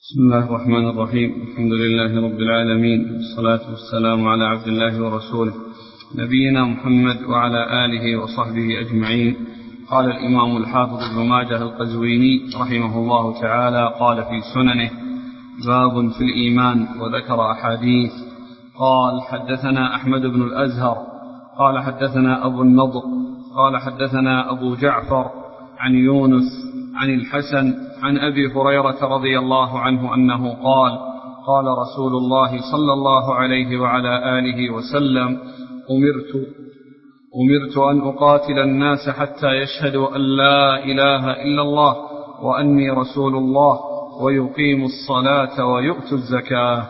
بسم الله الرحمن الرحيم. الحمد لله رب العالمين، والصلاة والسلام على عبد الله ورسوله نبينا محمد وعلى آله وصحبه أجمعين. قال الإمام الحافظ ابن ماجه القزويني رحمه الله تعالى قال في سننه: باب في الإيمان، وذكر أحاديث. قال: حدثنا أحمد بن الأزهر قال حدثنا أبو النضر قال حدثنا أبو جعفر عن يونس عن الحسن عن أبي هريرة رضي الله عنه أنه قال: قال رسول الله صلى الله عليه وعلى آله وسلم: أمرت أن أقاتل الناس حتى يشهدوا أن لا إله إلا الله وأني رسول الله ويقيموا الصلاة ويؤتوا الزكاة.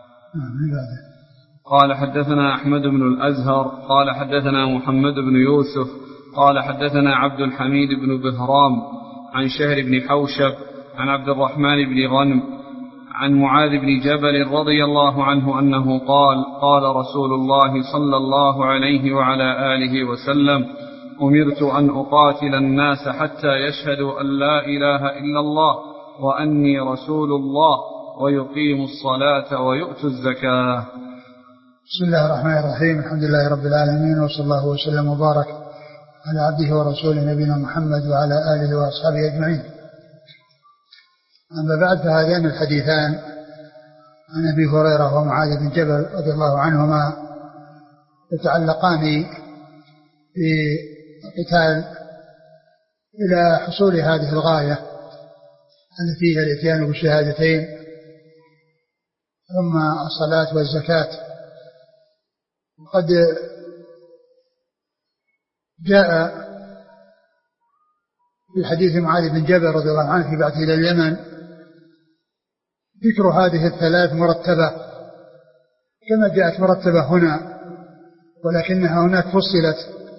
قال: حدثنا أحمد بن الأزهر قال حدثنا محمد بن يوسف قال حدثنا عبد الحميد بن بهرام عن شهر بن حوشب عن عبد الرحمن بن غنم عن معاذ بن جبل رضي الله عنه أنه قال: قال رسول الله صلى الله عليه وعلى آله وسلم: أمرت أن أقاتل الناس حتى يشهدوا أن لا إله إلا الله وأني رسول الله ويقيموا الصلاة ويؤتوا الزكاة. بسم الله الرحمن الرحيم. الحمد لله رب العالمين، وصلى الله وسلم وبارك على عبده ورسوله نبينا محمد وعلى آله وأصحابه أجمعين. أما بعد، فهذان الحديثان عن أبي هريرة ومعاذ بن جبل رضي الله عنهما يتعلقان بالقتال إلى حصول هذه الغاية التي هي الاتيان بالشهادتين ثم الصلاة والزكاة. وقد جاء في حديث معاذ بن جبل رضي الله عنه في بعثه إلى اليمن ذكر هذه الثلاث مرتبة كما جاءت مرتبة هنا، ولكنها هناك فصلت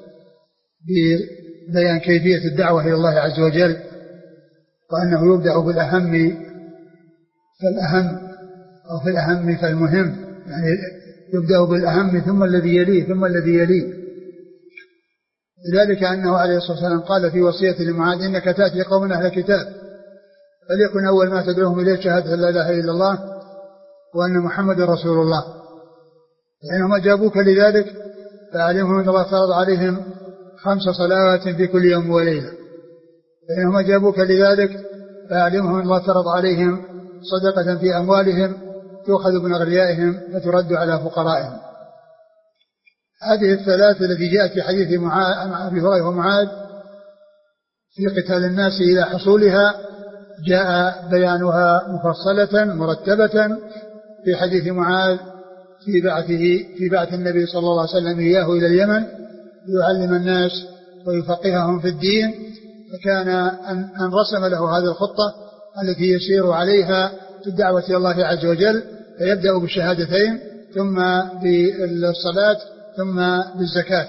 ببيان كيفية الدعوة إلى الله عز وجل، وأنه يبدأ بالأهم فالأهم أو في الأهم فالمهم، يعني يبدأ بالأهم ثم الذي يليه ثم الذي يليه. لذلك أنه عليه الصلاة والسلام قال في وصية لمعاذ: إنك تأتي قوم أهل كتاب فليكن أول ما تدعوهم إليه شهادة لا إله إلا الله وأن محمد رسول الله، فإنهم أجابوك لذلك فأعلمهم أن الله فرض عليهم 5 صلوات في كل يوم وليلة، فإنهم أجابوك لذلك فأعلمهم أن الله فرض عليهم صدقة في أموالهم تؤخذ من أغنيائهم فترد على فقرائهم. هذه الثلاث التي جاءت في حديث أبي هريرة ومعاذ في قتال الناس إلى حصولها جاء بيانها مفصلة مرتبة في حديث معاذ في بعث النبي صلى الله عليه وسلم إياه إلى اليمن ليعلم الناس ويفقههم في الدين، فكان أن رسم له هذه الخطة التي يسير عليها في الدعوة إلى الله عز وجل، فيبدأ بالشهادتين ثم بالصلاة ثم بالزكاة.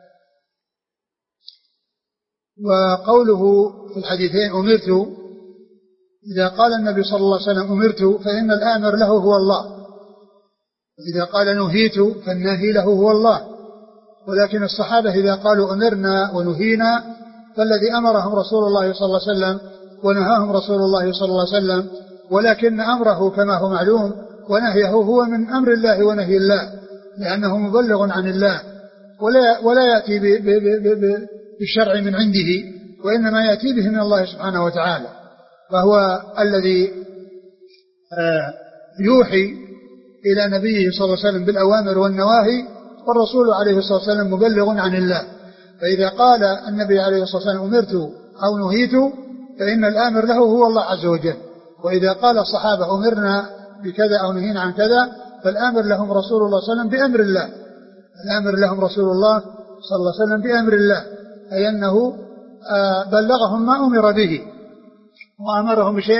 وقوله في الحديثين أمرت، إذا قال النبي صلى الله عليه وسلم أمرت فإن الآمر له هو الله، إذا قال نهيت فالناهي له هو الله. ولكن الصحابة إذا قالوا أمرنا ونهينا فالذي أمرهم رسول الله صلى الله عليه وسلم ونهاهم رسول الله صلى الله عليه وسلم، ولكن أمره كما هو معلوم ونهيه هو من أمر الله ونهي الله، لأنه مبلغ عن الله ولا يأتي بالشرع من عنده، وإنما يأتي به من الله سبحانه وتعالى، فهو الذي يوحي إلى نبيه صلى الله عليه وسلم بالأوامر والنواهي، والرسول عليه الصلاة والسلام مبلغ عن الله. فإذا قال النبي عليه الصلاة والسلام أمرت أو نهيت فإن الآمر له هو الله عز وجل، وإذا قال الصحابة أمرنا بكذا أو نهينا عن كذا فالآمر لهم رسول الله صلى الله عليه وسلم بأمر الله، الآمر لهم رسول الله صلى الله عليه وسلم بأمر الله، أي أنه بلغهم ما أمر به، وأمرهم بشيء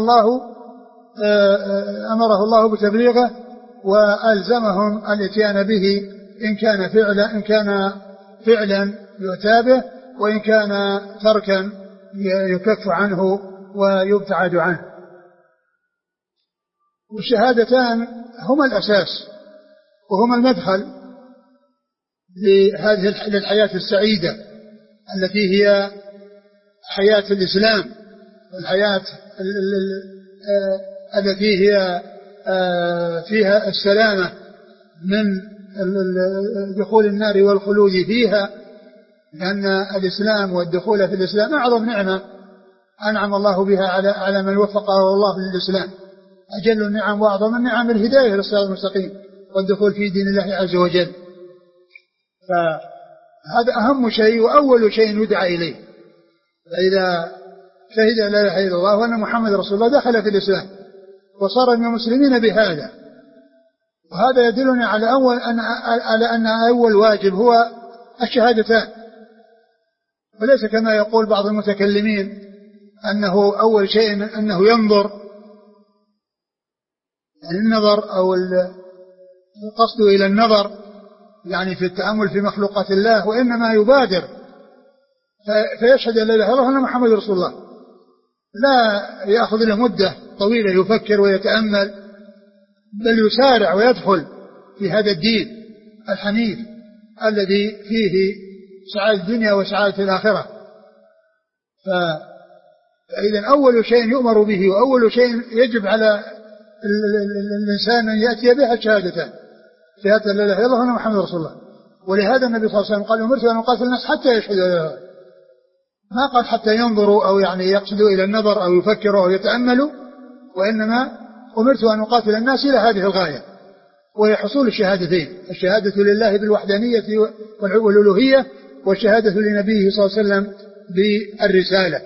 أمره الله بتبليغه، وألزمهم الاتيان به إن كان فعلا يؤتى به، وإن كان تركا يكف عنه ويبتعد عنه. والشهادتان هما الأساس وهما المدخل لهذه الحياة السعيدة التي هي حياة الإسلام والحياة التي هي فيها السلامة من دخول النار والخلود فيها، لأن الإسلام والدخول في الإسلام أعظم نعمة أنعم الله بها على من وفقه الله للإسلام. أجل النعم وأعظم النعم الهداية للصراط المستقيم والدخول في دين الله عز وجل. فهذا أهم شيء وأول شيء يدعى إليه. فإذا شهد لا إله إلا الله وأن محمد رسول الله دخل في الإسلام وصار من المسلمين بهذا. وهذا يدلنا على أن أول واجب هو الشهادتان، وليس كما يقول بعض المتكلمين أنه أول شيء أنه ينظر، يعني النظر أو القصد إلى النظر يعني في التأمل في مخلوقات الله، وإنما يبادر فيشهد لا إله إلا الله وأن محمد رسول الله، لا يأخذ له مدة طويلة يفكر ويتأمل، بل يسارع ويدخل في هذا الدين الحنيف الذي فيه سعادة الدنيا وسعادة الآخرة. فإذا أول شيء يؤمر به وأول شيء يجب على الإنسان أن يأتي بها الشهادتان، شهادة لا إله إلا الله وأن محمد رسول الله. ولهذا النبي صلى الله عليه وسلم قال أمرت أن أقاتل الناس حتى يشهدوا لا إله إلا الله، ما قال حتى ينظروا أو يعني يقصدوا إلى النظر أو يفكروا أو يتأملوا، وإنما أمرت أن أقاتل الناس إلى هذه الغاية، وهي حصول الشهادتين: الشهادة لله بالوحدانية والألوهية، والشهادة لنبيه صلى الله عليه وسلم بالرسالة.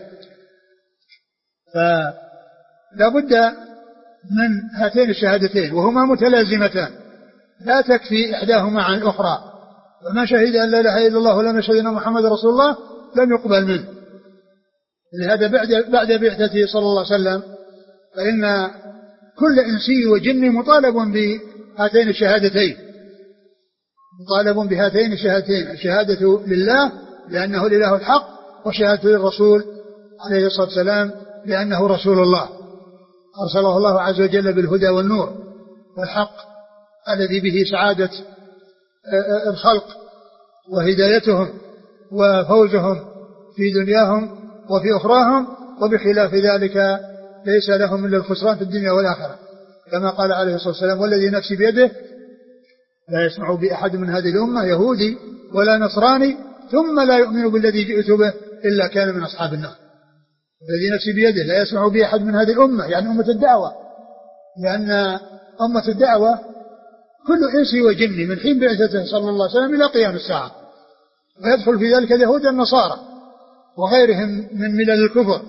فلا بد من هاتين الشهادتين، وهما متلازمتان لا تكفي إحداهما عن الأخرى. وما شهد أن لا إله إلا الله ولم يشهد أن محمد رسول الله لم يقبل منه. لهذا بعد بعثته صلى الله عليه وسلم فإن كل إنسي وجني مطالب بهاتين الشهادتين، مطالب بهاتين الشهادتين: الشهادة لله لأنه الإله الحق، وشهادة للرسول عليه الصلاة والسلام لأنه رسول الله أرسله الله عز وجل بالهدى والنور والحق الذي به سعادة الخلق وهدايتهم وفوزهم في دنياهم وفي أخراهم، وبخلاف ذلك ليس لهم إلا الخسران في الدنيا والآخرة، كما قال عليه الصلاة والسلام: والذي نفسي بيده لا يسمع بأحد من هذه الأمة يهودي ولا نصراني ثم لا يؤمن بالذي جئت به إلا كان من أصحاب النار. الذي نفسي بيده لا يسمع بأحد من هذه الأمة، يعني أمة الدعوة، لأن أمة الدعوة كل إنسي وجني من حين بعثته صلى الله عليه وسلم إلى قيام الساعة، ويدخل في ذلك اليهود والنصارى وغيرهم من ملل الكفر.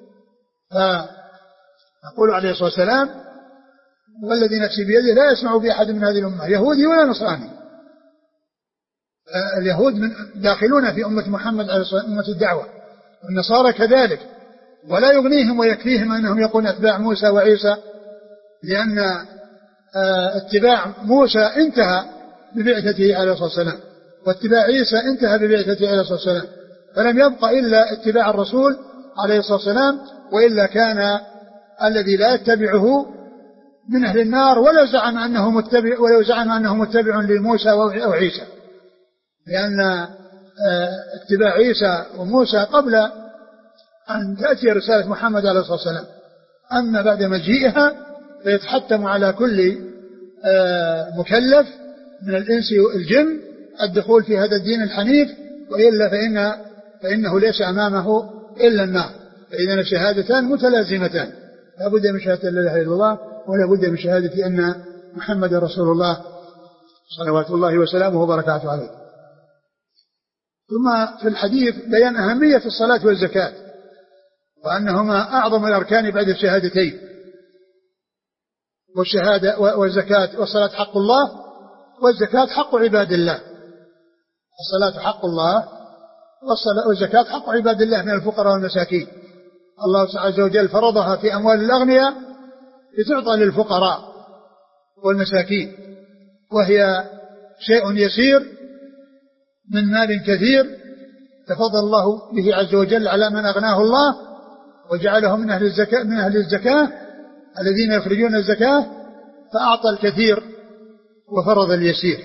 فيقول عليه الصلاة والسلام: والذي نفسي بيده لا يسمع بأحد من هذه الأمة يهودي ولا نصراني. اليهود داخلون في أمة محمد عليه الصلاة والسلام، أمة الدعوة، والنصارى كذلك، ولا يغنيهم ويكفيهم أنهم يكونوا أتباع موسى وعيسى، لأن اتباع موسى انتهى ببعثته عليه الصلاة والسلام، واتباع عيسى انتهى ببعثته عليه الصلاة والسلام، فلم يبق إلا اتباع الرسول عليه الصلاة والسلام، وإلا كان الذي لا يتبعه من أهل النار ولو زعم أنه متبع لموسى أو عيسى، لأن اتباع عيسى وموسى قبل أن تأتي رسالة محمد عليه الصلاة والسلام. أما بعد مجيئها فيتحتم على كل مكلف من الإنس والجن الدخول في هذا الدين الحنيف، وإلا فإنه ليس أمامه إلا النار. فإذا الشهادتان متلازمتان: لا بد من شهادة لا إله إلا الله ولا بد من شهادة أن محمد رسول الله صلوات الله وسلامه وبركاته عليه. ثم في الحديث بيان أهمية الصلاة والزكاة، وأنهما أعظم الأركان بعد الشهادتين. والشهادة والزكاة والصلاة حق الله، والزكاة حق عباد الله. الصلاة حق الله والزكاة حق عباد الله من الفقراء والمساكين. الله عز وجل فرضها في أموال الأغنياء لتعطى للفقراء والمساكين، وهي شيء يسير من مال كثير تفضل الله به عز وجل على من أغناه الله وجعله من أهل الزكاة الذين يخرجون الزكاة، فأعطى الكثير وفرض اليسير.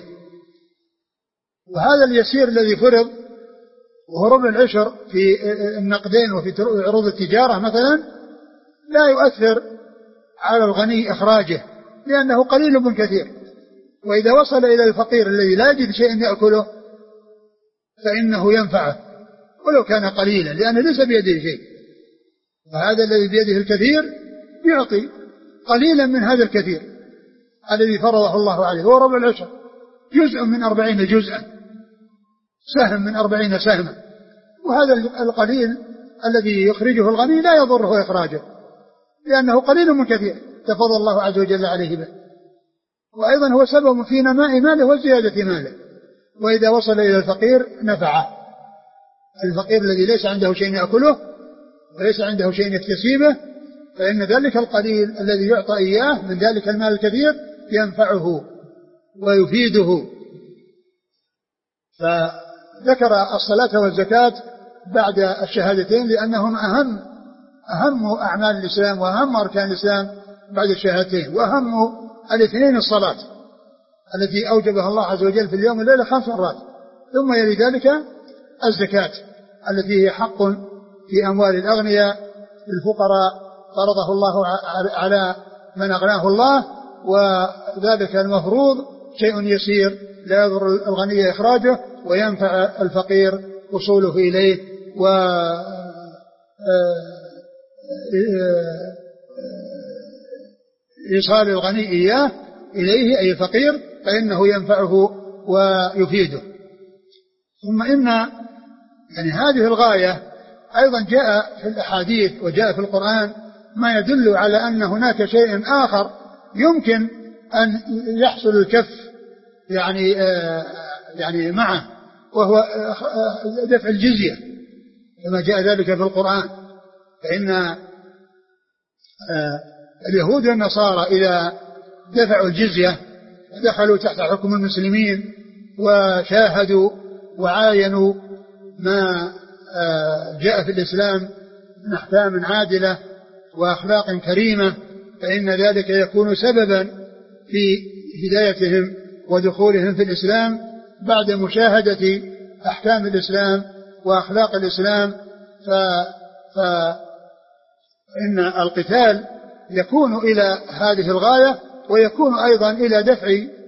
وهذا اليسير الذي فرض وهو ربع العشر في النقدين وفي عروض التجارة مثلا لا يؤثر على الغني إخراجه لأنه قليل من كثير، وإذا وصل إلى الفقير الذي لا يجد شيء يأكله فإنه ينفعه ولو كان قليلا، لأنه ليس بيده شيء، وهذا الذي بيده الكثير يعطي قليلا من هذا الكثير الذي فرضه الله عليه، هو ربع العشر، جزء من 40 جزءا، سهم من 40 سهما، وهذا القليل الذي يخرجه الغني لا يضره إخراجه لأنه قليل من كثير تفضل الله عز وجل عليه به، وأيضا هو سبب في نماء ماله وزيادة ماله. وإذا وصل إلى الفقير نفعه، الفقير الذي ليس عنده شيء يأكله وليس عنده شيء يكتسبه، فإن ذلك القليل الذي يعطى إياه من ذلك المال الكثير ينفعه ويفيده. فذكر الصلاة والزكاة بعد الشهادتين لأنهم أهم أعمال الإسلام وأهم أركان الإسلام بعد الشهادتين، وأهم الاثنين الصلاة التي أوجبها الله عز وجل في اليوم والليلة 5 مرات، ثم يلي ذلك الزكاة التي هي حق في أموال الأغنياء الفقراء فرضه الله على من أغناه الله، وذلك المفروض شيء يسير لا يضر الغني إخراجه وينفع الفقير وصوله إليه وإيصال الغني إياه إليه أي الفقير فإنه ينفعه ويفيده. ثم إن يعني هذه الغاية أيضا جاء في الأحاديث وجاء في القرآن ما يدل على أن هناك شيء آخر يمكن أن يحصل الكف يعني معه، وهو دفع الجزية كما جاء ذلك في القرآن. فإن اليهود والنصارى إذا دفعوا الجزية دخلوا تحت حكم المسلمين وشاهدوا وعاينوا ما جاء في الإسلام من أحكام عادلة وأخلاق كريمة، فإن ذلك يكون سببا في هدايتهم ودخولهم في الإسلام بعد مشاهدة أحكام الإسلام وأخلاق الإسلام. فإن القتال يكون إلى هذه الغاية، ويكون أيضا إلى دفع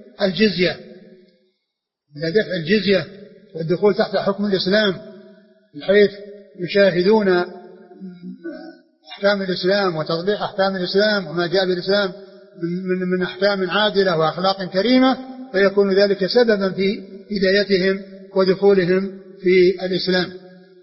الجزية والدخول تحت حكم الإسلام، بحيث يشاهدون أحكام الإسلام وتطبيق أحكام الإسلام وما جاء بالإسلام من أحكام عادلة وأخلاق كريمة، فيكون ذلك سببا في هدايتهم ودخولهم في الإسلام.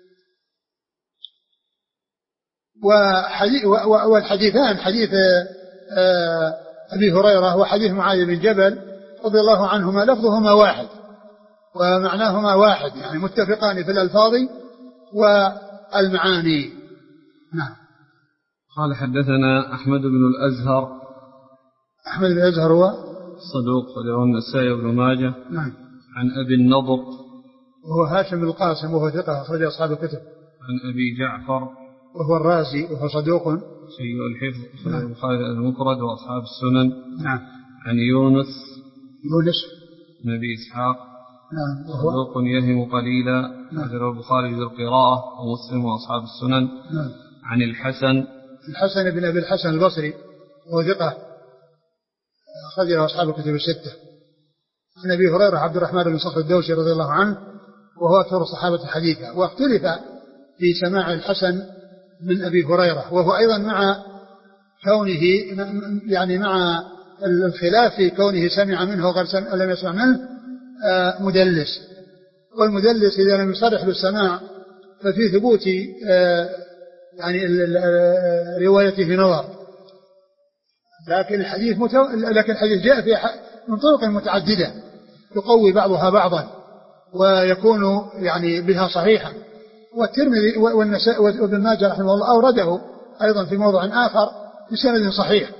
والحديثان حديث أبي هريرة وحديث معاذ بن جبل رضي الله عنهما لفظهما واحد ومعناهما واحد، يعني متفقان في الألفاظ والمعاني. نعم. قال حدثنا أحمد بن الأزهر. أحمد بن الأزهر هو صدوق وله النسائي بن ماجه. نعم. عن أبي النضر وهو هاشم القاسم وهو ثقة أخرج أصحاب الكتب. عن أبي جعفر وهو الرازي وهو صدوق سيء الحفظ أخرج البخاري المفرد وأصحاب السنن. نعم. عن يونس بن أبي إسحاق. نعم. صدوق يهم قليلا أخرج البخاري في القراءة ومسلم وأصحاب السنن. نعم. عن الحسن بن أبي الحسن البصري وهو ثقة أخرج أصحاب الكتب الستة. عن أبي هريرة عبد الرحمن بن صخر الدوسي رضي الله عنه وهو أكثر الصحابة حديثا، واختلف في سماع الحسن من أبي هريرة، وهو أيضا مع كونه يعني مع الخلاف في كونه سمع منه وغير لم يسمع منه مدلس، والمدلس إذا لم يصرح بالسماع ففي ثبوت يعني روايته نظر، لكن الحديث جاء في من طرق متعددة يقوي بعضها بعضا ويكون يعني بها صحيحا. والترمذي والنسائي وابن ماجه رحمه الله أورده أيضا في موضع آخر بسند صحيح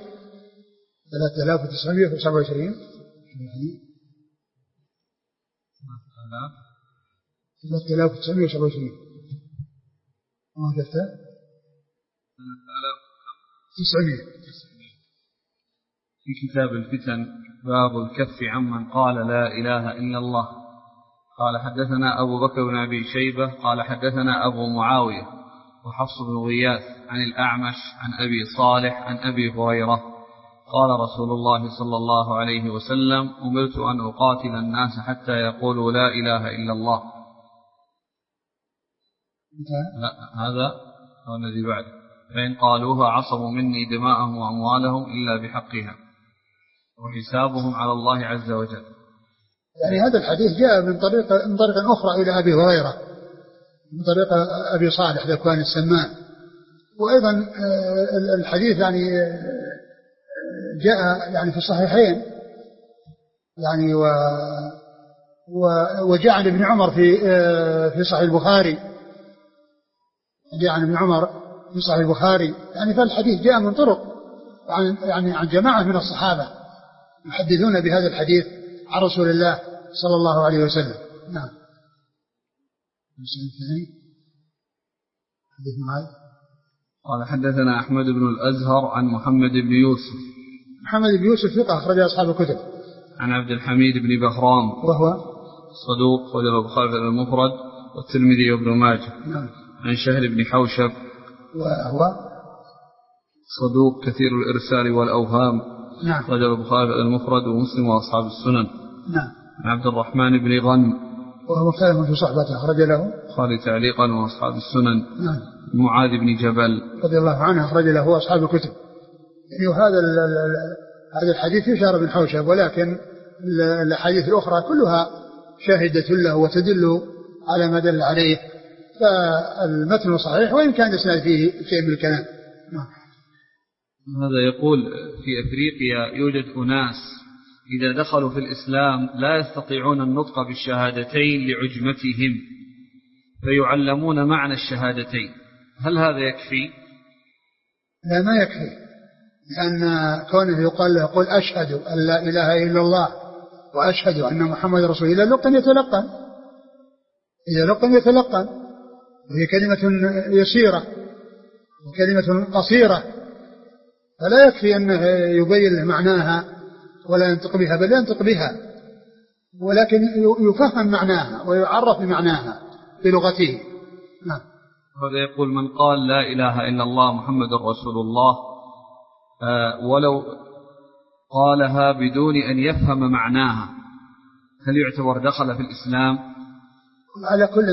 3927 3927 ما وجدته 900 في كتاب الفتن باب الكف عمن قال لا إله إلا الله. قال حدثنا أبو بكر بن أبي شيبة قال حدثنا أبو معاوية وحفص بن غياث عن الأعمش عن أبي صالح عن أبي هريرة قال رسول الله صلى الله عليه وسلم: أمرت أن أقاتل الناس حتى يقولوا لا إله إلا الله. لا، هذا هو الذي بعده: فإن قالوها عصموا مني دماءهم وأموالهم إلا بحقها وحسابهم على الله عز وجل. يعني هذا الحديث جاء من طريق أخرى إلى أبي هريرة، من طريق أبي صالح ذكوان السمان. وأيضا الحديث يعني جاء يعني في الصحيحين، يعني وجاء عن ابن عمر في صحيح البخاري، جاء عن ابن عمر في صحيح البخاري. يعني فالحديث جاء من طرق عن جماعة من الصحابة يحدثون بهذا الحديث عن رسول الله صلى الله عليه وسلم. نعم. قال حدثنا أحمد بن الأزهر عن محمد بن يوسف. محمد بن يوسف ثقة أخرج أصحاب الكتب. عن عبد الحميد بن بهرام وهو صدوق أخرج البخاري في المفرد والترمذي وابن ماجه. نعم. عن شهر بن حوشب وهو صدوق كثير الإرسال والأوهام. نعم. أخرج البخاري في المفرد ومسلم وأصحاب السنن. نعم. عن عبد الرحمن بن غنم وهو مختلف في صحبته أخرج له البخاري تعليقا وأصحاب السنن. نعم. معاذ بن جبل رضي الله عنه أخرج له أصحاب الكتب. يعني هذا الحديث يشار بن حوشب، ولكن الأحاديث الأخرى كلها شاهدة له وتدل على ما دل عليه، فالمتن صحيح وإن كان الإسناد فيه شيء من الكلام. هذا يقول: في أفريقيا يوجد أناس إذا دخلوا في الإسلام لا يستطيعون النطق بالشهادتين لعجمتهم فيعلمون معنى الشهادتين، هل هذا يكفي؟ لا، ما يكفي، لأن كونه يقال له قل أشهد أن لا إله إلا الله وأشهد أن محمد رسول الله، إذا لقن يتلقن، وهي كلمة يسيرة وكلمة قصيرة، فلا يكفي أنه يبين معناها ولا ينطق بها، بل ينطق بها ولكن يفهم معناها ويعرف بمعناها بلغته. نعم. هذا يقول: من قال لا إله إلا الله محمد رسول الله ولو قالها بدون أن يفهم معناها هل يعتبر دخل في الإسلام؟ على كل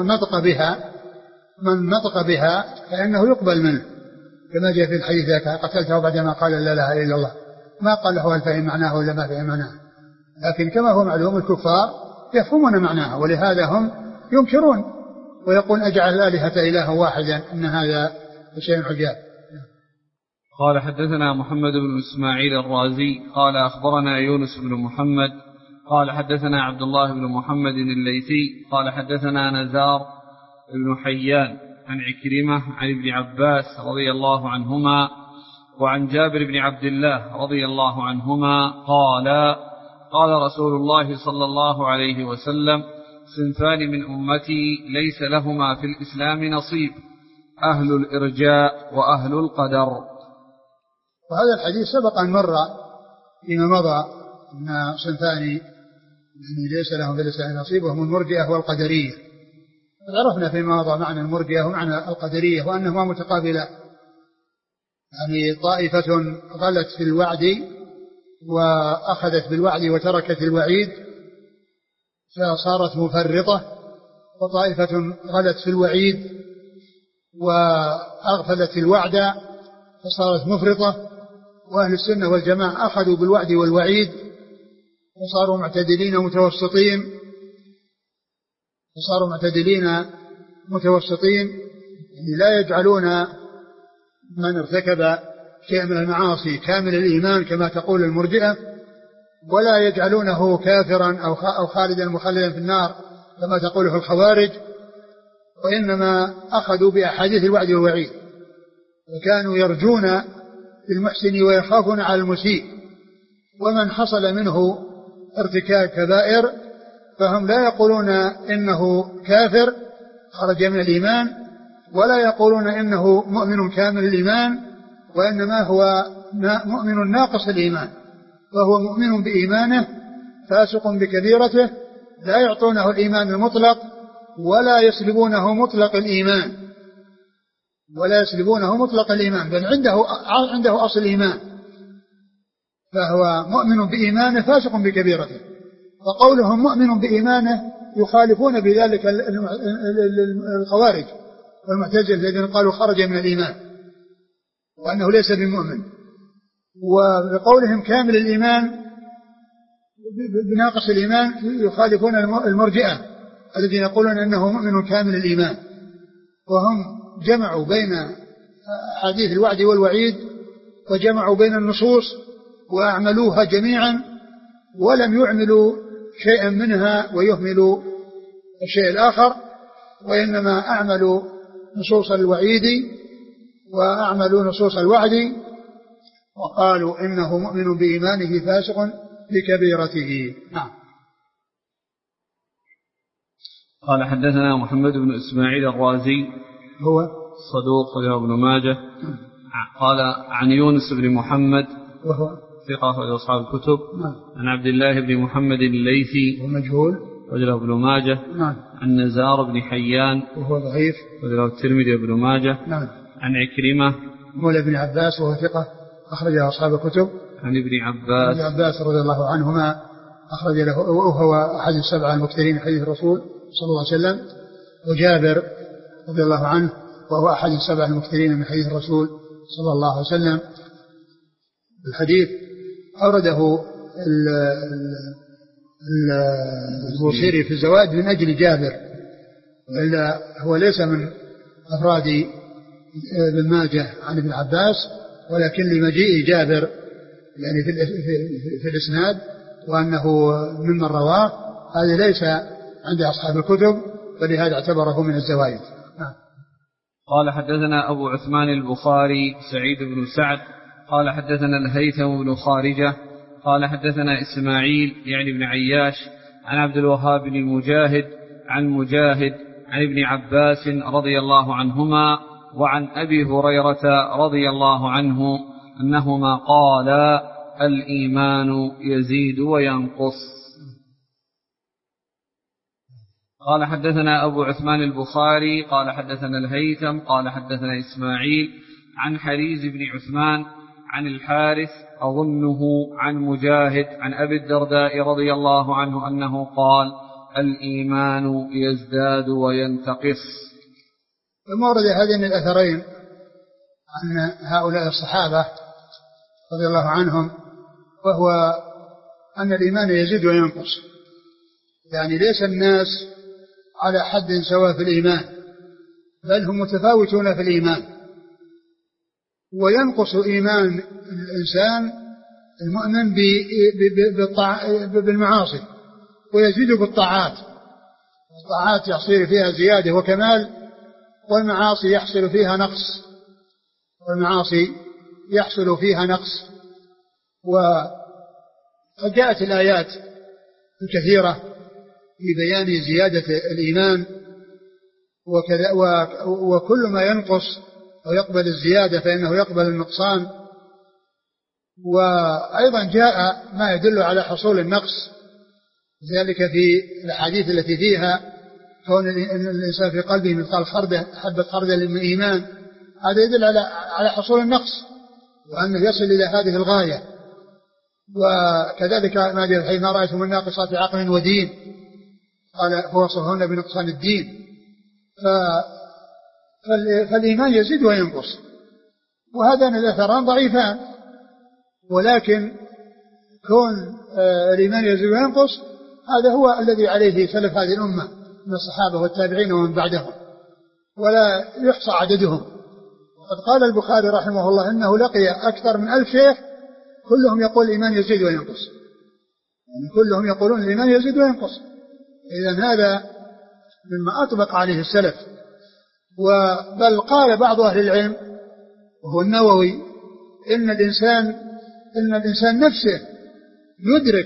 من نطق بها فإنه يقبل منه، كما جاء في الحديث: قتلته بعدما قال لا إله إلا الله، ما قال له هل فهم معناه ولا ما فهم معناه، لكن كما هو معلوم الكفار يفهمون معناها، ولهذا هم ينكرون ويقول: أجعل الآلهة إله واحدا إن هذا شيء عجاب. قال حدثنا محمد بن إسماعيل الرازي قال أخبرنا يونس بن محمد قال حدثنا عبد الله بن محمد الليثي قال حدثنا نزار بن حيان عن عكرمة عن ابن عباس رضي الله عنهما وعن جابر بن عبد الله رضي الله عنهما قال رسول الله صلى الله عليه وسلم: صنفان من أمتي ليس لهما في الإسلام نصيب، أهل الإرجاء وأهل القدر. وهذا الحديث سبق أن مر فيما مضى أن صنفان ليس لهم في الإسلام نصيب، وهم المرجئة والقدرية. عرفنا فيما مضى معنى المرجئة ومعنى القدرية وأنهما متقابلان، يعني طائفة غلت في الوعد وأخذت بالوعد وتركت الوعيد فصارت مفرطة، وطائفة غلت في الوعيد وأغفلت الوعد فصارت مفرطة. وأهل السنة والجماعة أخذوا بالوعد والوعيد وصاروا معتدلين متوسطين، يعني لا يجعلون من ارتكب شيء من المعاصي كامل الإيمان كما تقول المرجئة، ولا يجعلونه كافرا أو خالدا مخلدا في النار كما تقوله الخوارج، وإنما أخذوا بأحاديث الوعد والوعيد، وكانوا يرجون بالمحسن ويخافون على المسيء، ومن حصل منه ارتكاب كبائر فهم لا يقولون إنه كافر خرج من الإيمان، ولا يقولون إنه مؤمن كامل الإيمان، وإنما هو مؤمن ناقص الإيمان، فهو مؤمن بإيمانه فاسق بكبيرته، لا يعطونه الإيمان المطلق ولا يسلبونه مطلق الإيمان، بل عنده أصل الإيمان، فهو مؤمن بإيمانه فاسق بكبيرته. وقولهم مؤمن بإيمانه يخالفون بذلك الخوارج والمعتزلة الذين قالوا خرج من الإيمان وأنه ليس بمؤمن. وبقولهم كامل الإيمان بناقص الإيمان يخالفون المرجئة الذين يقولون أنه مؤمن كامل الإيمان. وهم جمعوا بين حديث الوعد والوعيد وجمعوا بين النصوص وأعملوها جميعا ولم يعملوا شيئا منها ويهملوا الشيء الآخر، وإنما أعملوا نصوص الوعيد وأعملوا نصوص الوعد وقالوا إنه مؤمن بإيمانه فاسق بكبيرته. نعم. قال حدثنا محمد بن إسماعيل الرازي هو صدوق له ابن ماجه. قال عن يونس بن محمد وهو ثقة له أصحاب الكتب. عن عبد الله بن محمد الليثي ومجهول وله ابن ماجه. عن نزار بن حيان وهو ضعيف وله الترمذي وابن ماجه. عن عكرمة مولى بن عباس وهو ثقة أخرجه أصحاب الكتب. عن ابن عباس رضي الله عنهما أخرج له وهو أحد السبعة المكثرين من حديث الرسول صلى الله عليه وسلم. وجابر رضي الله عنه وهو أحد السبعة المكثرين من حديث الرسول صلى الله عليه وسلم. الحديث أورده البوصيري في الزوائد من أجل جابر، وإلا هو ليس من أفراد ابن ماجه عن ابن عباس، ولكن لمجيء جابر يعني في الإسناد وأنه ممن رواه هذا ليس عند أصحاب الكتب، ولهذا اعتبره من الزوائد. قال حدثنا أبو عثمان البخاري سعيد بن سعد قال حدثنا الهيثم بن خارجة قال حدثنا إسماعيل يعني بن عياش عن عبد الوهاب بن مجاهد عن مجاهد عن ابن عباس رضي الله عنهما وعن أبي هريرة رضي الله عنه أنهما قالا الإيمان يزيد وينقص. قال حدثنا أبو عثمان البخاري قال حدثنا الهيثم قال حدثنا إسماعيل عن حريز بن عثمان عن الحارث أظنه عن مجاهد عن أبي الدرداء رضي الله عنه أنه قال الإيمان يزداد وينتقص. ثم ورد هذين الأثرين عن هؤلاء الصحابة رضي الله عنهم، وهو أن الإيمان يزيد وينقص، يعني ليس الناس على حد سواء في الإيمان، بل هم متفاوتون في الإيمان. وينقص إيمان الإنسان المؤمن بالمعاصي ويزيد بالطاعات. الطاعات يحصل فيها زيادة وكمال، والمعاصي يحصل فيها نقص. وقد جاءت الآيات الكثيرة في بيان زيادة الإيمان، وكل ما ينقص أو يقبل الزيادة فإنه يقبل النقصان. وأيضا جاء ما يدل على حصول النقص، ذلك في الأحاديث التي فيها كون الإنسان في قلبه مثقال حبة خردل من إيمان، هذا يدل على حصول النقص وأنه يصل إلى هذه الغاية. وكذلك ما جاء حين ما رأيتم من ناقصات عقل ودين قال فوصفهن بنقصان الدين. فالإيمان يزيد وينقص، وهذان الأثران ضعيفان، ولكن كون الإيمان يزيد وينقص هذا هو الذي عليه سلف هذه الأمة من الصحابة والتابعين ومن بعدهم، ولا يحصى عددهم. وقد قال البخاري رحمه الله إنه لقي أكثر من 1000 شيخ كلهم يقول الإيمان يزيد وينقص، يعني كلهم يقولون الإيمان يزيد وينقص. إذن هذا مما أطبق عليه السلف. بل قال بعض أهل العلم وهو النووي إن الإنسان نفسه يدرك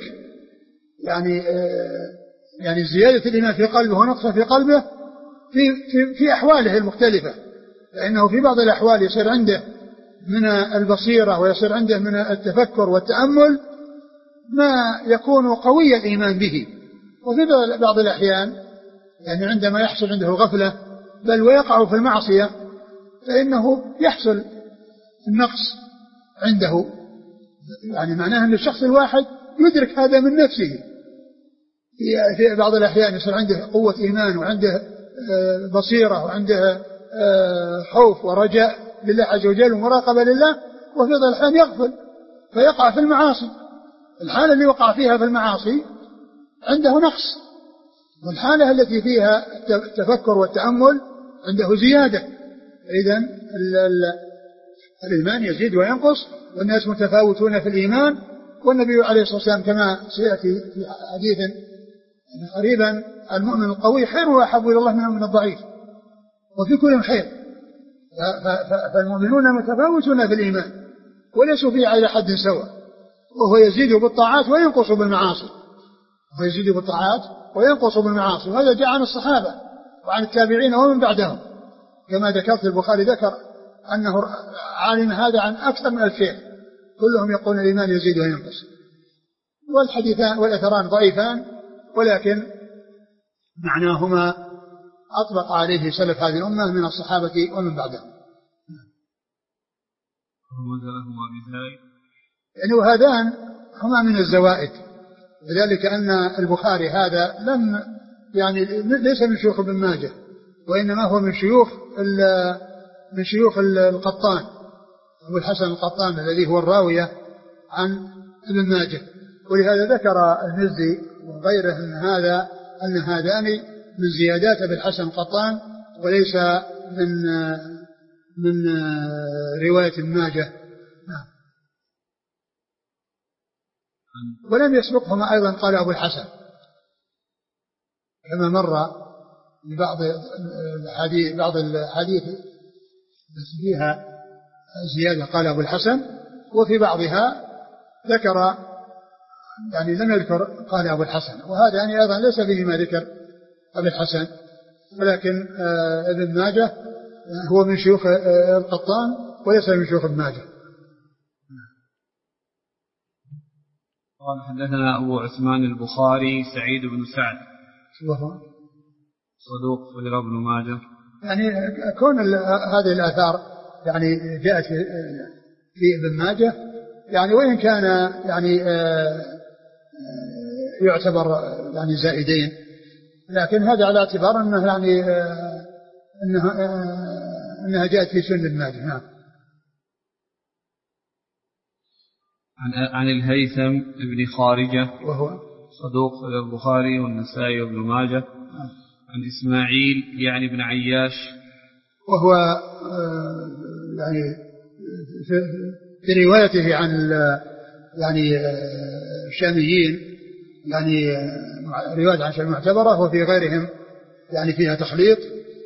يعني زيادة الإيمان في قلبه ونقصه في قلبه في أحواله المختلفة، لأنه في بعض الأحوال يصير عنده من البصيرة ويصير عنده من التفكر والتأمل ما يكون قوي الإيمان به، وفي بعض الأحيان يعني عندما يحصل عنده غفلة بل ويقع في المعصية فإنه يحصل النقص عنده يعني معناه أن الشخص الواحد يدرك هذا من نفسه. في بعض الأحيان يصير عنده قوة إيمان وعنده بصيرة وعنده خوف ورجاء لله عز وجل ومراقبة لله، وفي بعض الأحيان يغفل فيقع في المعاصي. الحالة اللي وقع فيها في المعاصي عنده نقص، والحالة التي فيها التفكر والتأمل عنده زيادة. إذن الإيمان يزيد وينقص، والناس متفاوتون في الإيمان. والنبي عليه الصلاة والسلام كما سيأتي في حديث قريبا المؤمن القوي خير وأحب إلى الله من المؤمن الضعيف، وفي كل خير. فالمؤمنون متفاوتون في الإيمان وليسوا فيه على حد سواء، وهو يزيد بالطاعات وينقص بالمعاصي، ويزيد بالطاعات وينقص بالمعاصي. وهذا جاء عن الصحابة وعن التابعين ومن بعدهم، كما ذكرت البخاري ذكر أنه عالم هذا عن أكثر من 2000 كلهم يقولون الإيمان يزيد وينقص. والحديثان والأثران ضعيفان، ولكن معناهما أطلق عليه سلف هذه الأمة من الصحابة ومن بعدهم. يعني وهذان هما من الزوائد، وذلك أن البخاري هذا ليس من شيوخ ابن ماجه، وإنما هو من شيوخ القطان، أبو الحسن القطان الذي هو الراوية عن ابن ماجه. ولهذا ذكر المزي وغيره أن هذان من زيادات ابن الحسن القطان وليس من رواية ابن ماجه. ولم يسبقهما أيضا قال أبو الحسن، كما مر بعض الحديث فيها زيادة قال أبو الحسن، وفي بعضها ذكر لم يذكر قال أبو الحسن. وهذا أيضا ليس فيه ما ذكر أبو الحسن، ولكن ابن ماجه هو من شيوخ القطان وليس من شيوخ ابن ماجه. قال حدثنا أبو عثمان البخاري سعيد بن سعد صدوق وجرى ابن ماجه. كون هذه الآثار جاءت في ابن ماجه، وإن كان يعتبر زائدين، لكن هذا على اعتبار أنها جاءت في سنن ابن ماجه. نعم. عن الهيثم بن خارجة وهو صدوق البخاري والنسائي وابن ماجه. عن إسماعيل بن عياش وهو في روايته عن الشاميين رواية عن الشاميين معتبرة، وفي غيرهم فيها تخليط.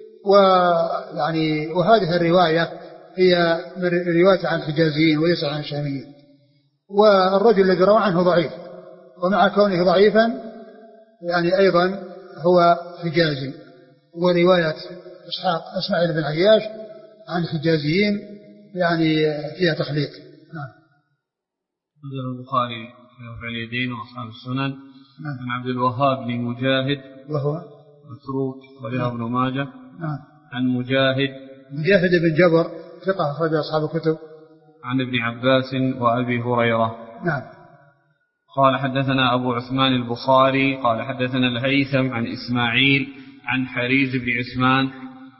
وهذه الرواية هي من رواية عن الحجازيين وليس عن الشاميين. والرجل الذي روى عنه ضعيف، ومع كونه ضعيفا أيضا هو حجازي. ورواية إسماعيل بن عياش عن الحجازيين فيها تخليط. نعم. البخاري في اليدين وأصحاب السنن. نعم. عن عبد الوهاب بن مجاهد وهو متروك وجاء ابن ماجه. نعم. عن مجاهد بن جبر ثقة أخرج أصحاب الكتب. عن ابن عباس وأبي هريرة. نعم. قال حدثنا أبو عثمان البخاري قال حدثنا الهيثم عن إسماعيل عن حريز بن عثمان.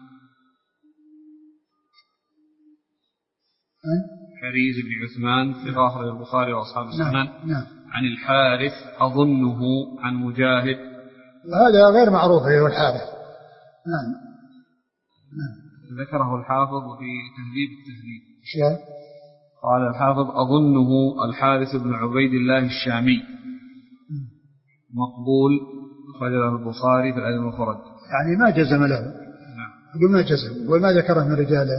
حريز بن عثمان في آخر البخاري وأصحاب السنن. نعم. عن الحارث أظنه عن مجاهد. هذا غير معروف هو الحارث. نعم. ذكره الحافظ في تهذيب التهذيب. قال الحافظ أظنه الحارث بن عبيد الله الشامي مقبول، أخرجه البخاري في الأدب المفرد. ما جزم له. نعم. يقول ما جزم، وما ذكره من رجال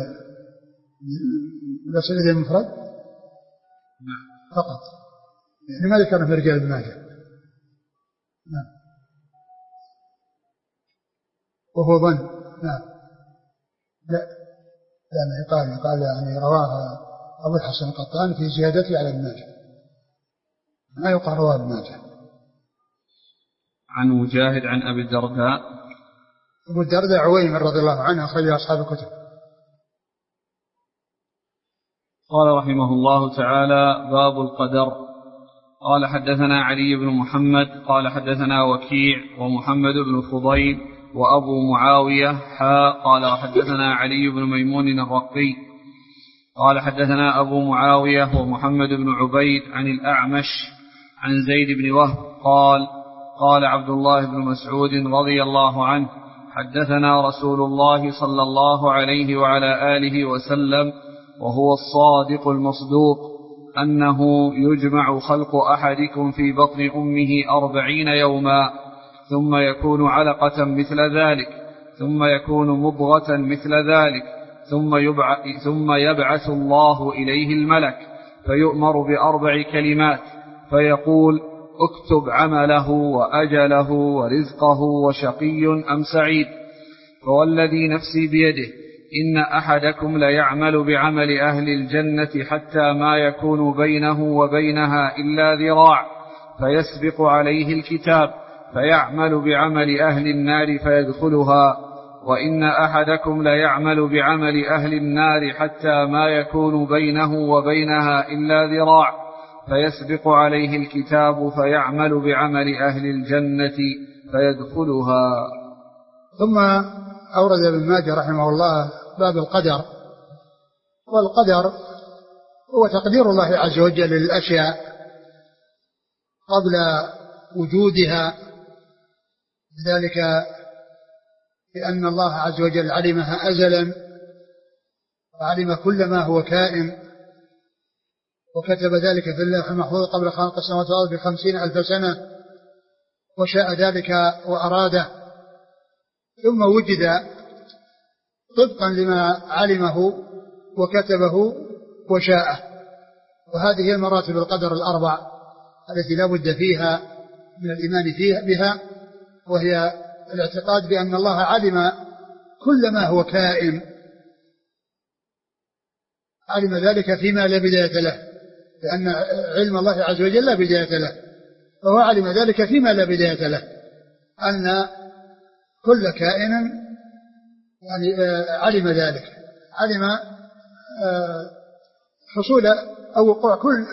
بس الأدب المفرد. نعم. فقط ما ذكره من رجال ابن ماجه. نعم. وهو ظن. نعم. لا قال رواها أبو الحسن القطان في زيادته على ابن ماجه، ما يقال رواه ابن ماجه. عن مجاهد عن أبي الدرداء. أبو الدرداء عويمر رضي الله عنه أخرج أصحاب الكتب. قال رحمه الله تعالى: باب القدر. قال: حدثنا علي بن محمد قال حدثنا وكيع ومحمد بن فضيل وأبو معاوية قال: حدثنا علي بن ميمون الرقي قال: حدثنا أبو معاوية ومحمد بن عبيد عن الأعمش عن زيد بن وهب قال عبد الله بن مسعود رضي الله عنه: حدثنا رسول الله صلى الله عليه وعلى آله وسلم وهو الصادق المصدوق أنه يجمع خلق أحدكم في بطن أمه 40 يوما ثم يكون علقة مثل ذلك ثم يكون مضغة مثل ذلك ثم يبعث الله إليه الملك فيؤمر ب4 كلمات فيقول: اكتب عمله وأجله ورزقه وشقي أم سعيد. فوالذي نفسي بيده إن أحدكم ليعمل بعمل أهل الجنة حتى ما يكون بينه وبينها إلا ذراع فيسبق عليه الكتاب فيعمل بعمل أهل النار فيدخلها، وإن أحدكم ليعمل بعمل أهل النار حتى ما يكون بينه وبينها إلا ذراع فيسبق عليه الكتاب فيعمل بعمل أهل الجنة فيدخلها. ثم أورد ابن ماجه رحمه الله باب القدر. والقدر هو تقدير الله عز وجل للأشياء قبل وجودها، ذلك لأن الله عز وجل علمها أزلا وعلم كل ما هو كائن، وكتب ذلك في اللوح المحفوظ قبل خلق السماوات والأرض ب50,000 سنة، وشاء ذلك وأراده، ثم وجد طبقا لما علمه وكتبه وشاءه. وهذه هي مراتب القدر الأربع التي لا بد فيها من الإيمان بها، وهي الاعتقاد بأن الله علم كل ما هو كائن، علم ذلك فيما لا بداية له، لأن علم الله عز وجل لا بداية له، فهو علم ذلك فيما لا بداية له، أن كل كائن يعني علم ذلك، علم حصول أو وقوع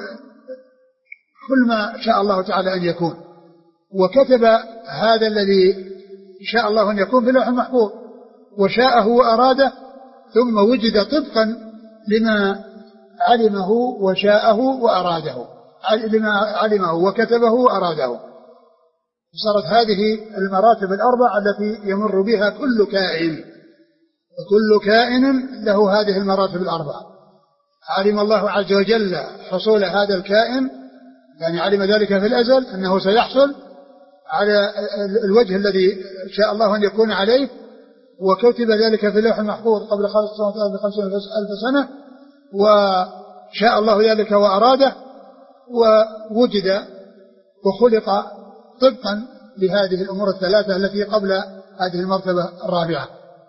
كل ما شاء الله تعالى أن يكون، وكتب هذا الذي شاء الله أن يكون في اللوح المحفوظ وشاءه وأراده، ثم وجد طبقا لما علمه وشاءه وأراده، لما علمه وكتبه وأراده. صارت هذه المراتب الأربع التي يمر بها كل كائن، وكل كائن له هذه المراتب الأربع. علم الله عز وجل حصول هذا الكائن، يعني علم ذلك في الأزل أنه سيحصل على الوجه الذي شاء الله أن يكون عليه، وكتب ذلك في اللوح المحفوظ قبل خلق السماوات والأرض ب50,000 سنة، وشاء الله ذلك وأراده، ووجد وخلق طبقا لهذه الأمور الثلاثة التي قبل هذه المرتبة الرابعة.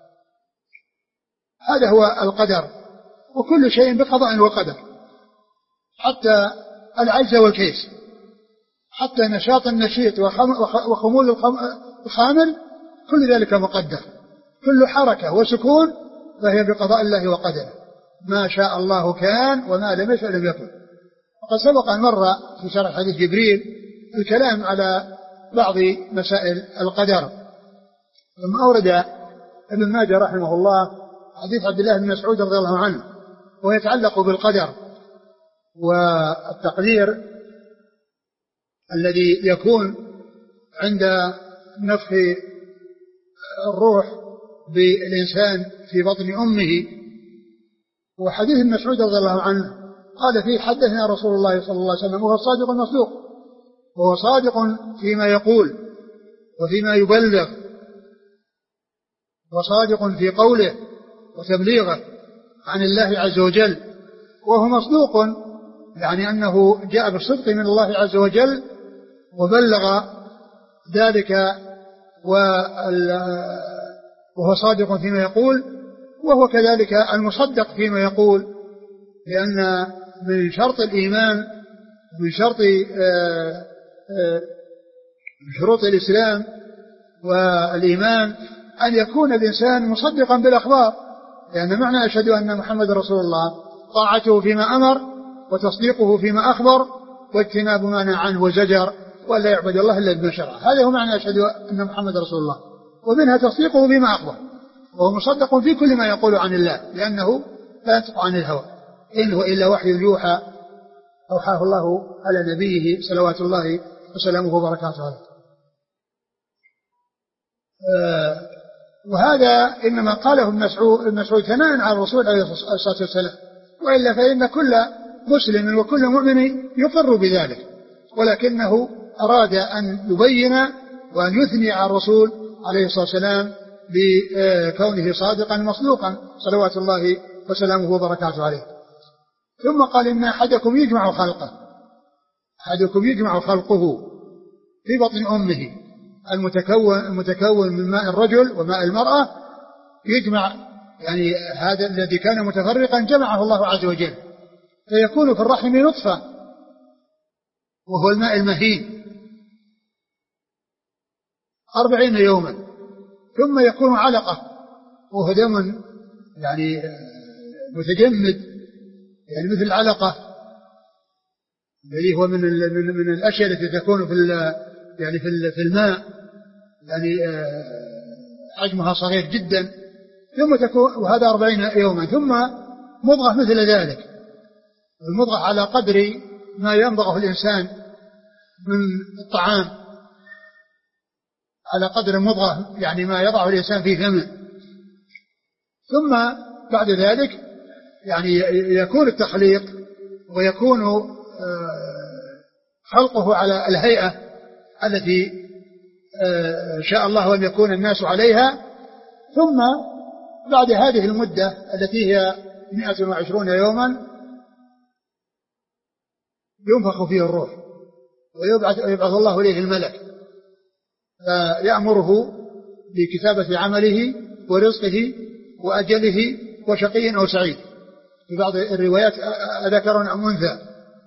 هذا هو القدر، وكل شيء بقضاء وقدر، حتى العجز والكيس، حتى نشاط النشيط وخمول الخامل، كل ذلك مقدر، كل حركة وسكون فهي بقضاء الله وقدره، ما شاء الله كان وما لم يشاء لم يكن. وقد سبق أن مر في شرح حديث جبريل الكلام على بعض مسائل القدر. ثم أورد ابن ماجه رحمه الله حديث عبد الله بن مسعود رضي الله عنه، ويتعلق بالقدر والتقدير الذي يكون عند نفخ الروح بالإنسان في بطن أمه. وحديث ابن مسعود رضي الله عنه قال فيه: حدثنا رسول الله صلى الله عليه وسلم وهو الصادق المصدوق، وهو صادق فيما يقول وفيما يبلغ، وصادق في قوله وتبليغه عن الله عز وجل، وهو مصدوق يعني أنه جاء بالصدق من الله عز وجل وبلغ ذلك، وهو صادق فيما يقول، وهو كذلك المصدق فيما يقول، لأن من شرط الإيمان، من شروط الإسلام والإيمان أن يكون الإنسان مصدقا بالأخبار، لأن معنى أشهد أن محمد رسول الله طاعته فيما أمر وتصديقه فيما أخبر واجتناب ما نهى عنه وزجر ولا يعبد الله إلا بما شرع. هذا هو معنى أشهد أن محمد رسول الله. ومنها تصديقه بما أخبر وهو مصدق في كل ما يقول عن الله لأنه لا ينطق عن الهوى إن هو إلا وحي يوحى أوحاه الله على نبيه صلوات الله وسلامه وبركاته عليه. وهذا إنما قاله ابن مسعود ثناء على الرسول عليه الصلاة والسلام، وإلا فإن كل مسلم وكل مؤمن يقر بذلك، ولكنه أراد أن يبين وأن يثني على الرسول عليه الصلاة والسلام بكونه صادقا مصدوقا صلوات الله وسلامه وبركاته عليه. ثم قال إن أحدكم يجمع خلقه في بطن أمه المتكون من ماء الرجل وماء المرأة، يجمع يعني هذا الذي كان متفرقا جمعه الله عز وجل فيكون في الرحم نطفة وهو الماء المهين 40 يوما، ثم يكون علقة وهو دم يعني متجمد يعني مثل العلقة الذي هو من الأشياء التي تكون في الماء يعني حجمها صغير جدا، ثم تكون وهذا 40 يوما، ثم مضغة مثل ذلك. المضغة على قدر ما يمضغه الإنسان من الطعام، على قدر المضغة يعني ما يضعه الإنسان في فمه. ثم بعد ذلك يعني يكون التخليق ويكون خلقه على الهيئة التي شاء الله أن يكون الناس عليها. ثم بعد هذه المدة التي هي 120 يوما ينفخ فيه الروح ويبعث الله إليه الملك فيأمره بكتابة عمله ورزقه وأجله وشقي أو سعيد، في بعض الروايات ذكر أو أنثى.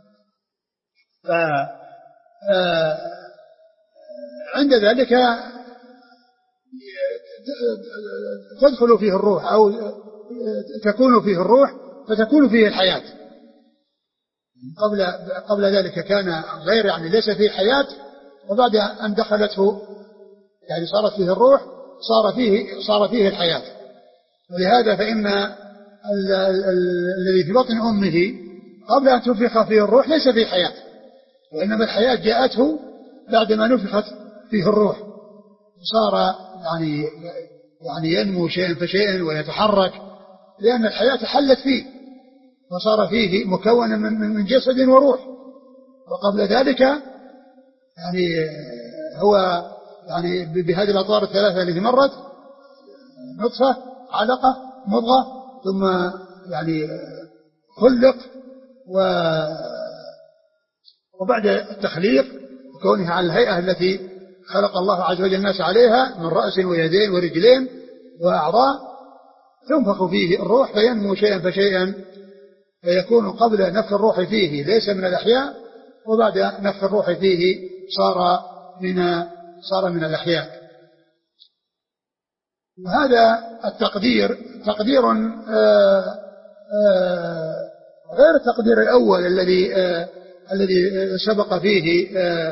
عند ذلك تدخل فيه الروح أو تكون فيه الروح فتكون فيه الحياة. قبل ذلك كان غير يعني ليس فيه حياة، وبعد أن دخلته يعني صارت فيه الروح صار فيه الحياة. ولهذا فإن الذي في بطن أمه قبل أن تنفخ فيه الروح ليس فيه حياة، وإنما الحياة جاءته بعدما نفخت فيه الروح، صار يعني ينمو شيئا فشيئا ويتحرك، لأن الحياة حلت فيه وصار فيه مكونا من جسد وروح. وقبل ذلك يعني هو يعني بهذه الأطوار الثلاثة التي مرت، نطفة، علقة، مضغة، ثم يعني خلق، وبعد التخليق وكونها على الهيئة التي خلق الله عز وجل الناس عليها من رأس ويدين ورجلين وأعضاء، تنفخ فيه الروح فينمو شيئا فشيئا، فيكون قبل نفخ الروح فيه ليس من الأحياء، وبعد نفخ الروح فيه صار من الأحياء. وهذا التقدير تقدير غير التقدير الأول الذي سبق فيه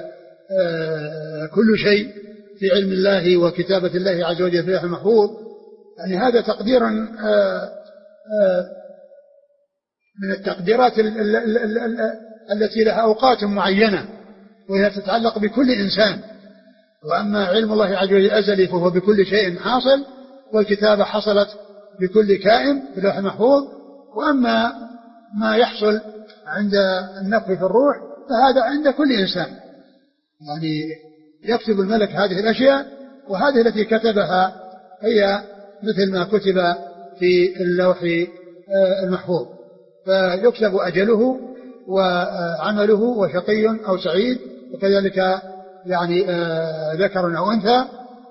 كل شيء في علم الله وكتابة الله عز وجل في اللوح المحفوظ. يعني هذا تقدير من التقديرات التي لها أوقات معينة وهي تتعلق بكل إنسان. وأما علم الله عز وجل أزلي فهو بكل شيء حاصل، والكتابة حصلت بكل كائن في اللوح المحفوظ. وأما ما يحصل عند النفخ في الروح فهذا عند كل إنسان، يعني يكتب الملك هذه الأشياء، وهذه التي كتبها هي مثل ما كتب في اللوح المحفوظ، فيكتب أجله وعمله وشقي أو سعيد، وكذلك يعني ذكر أو أنثى.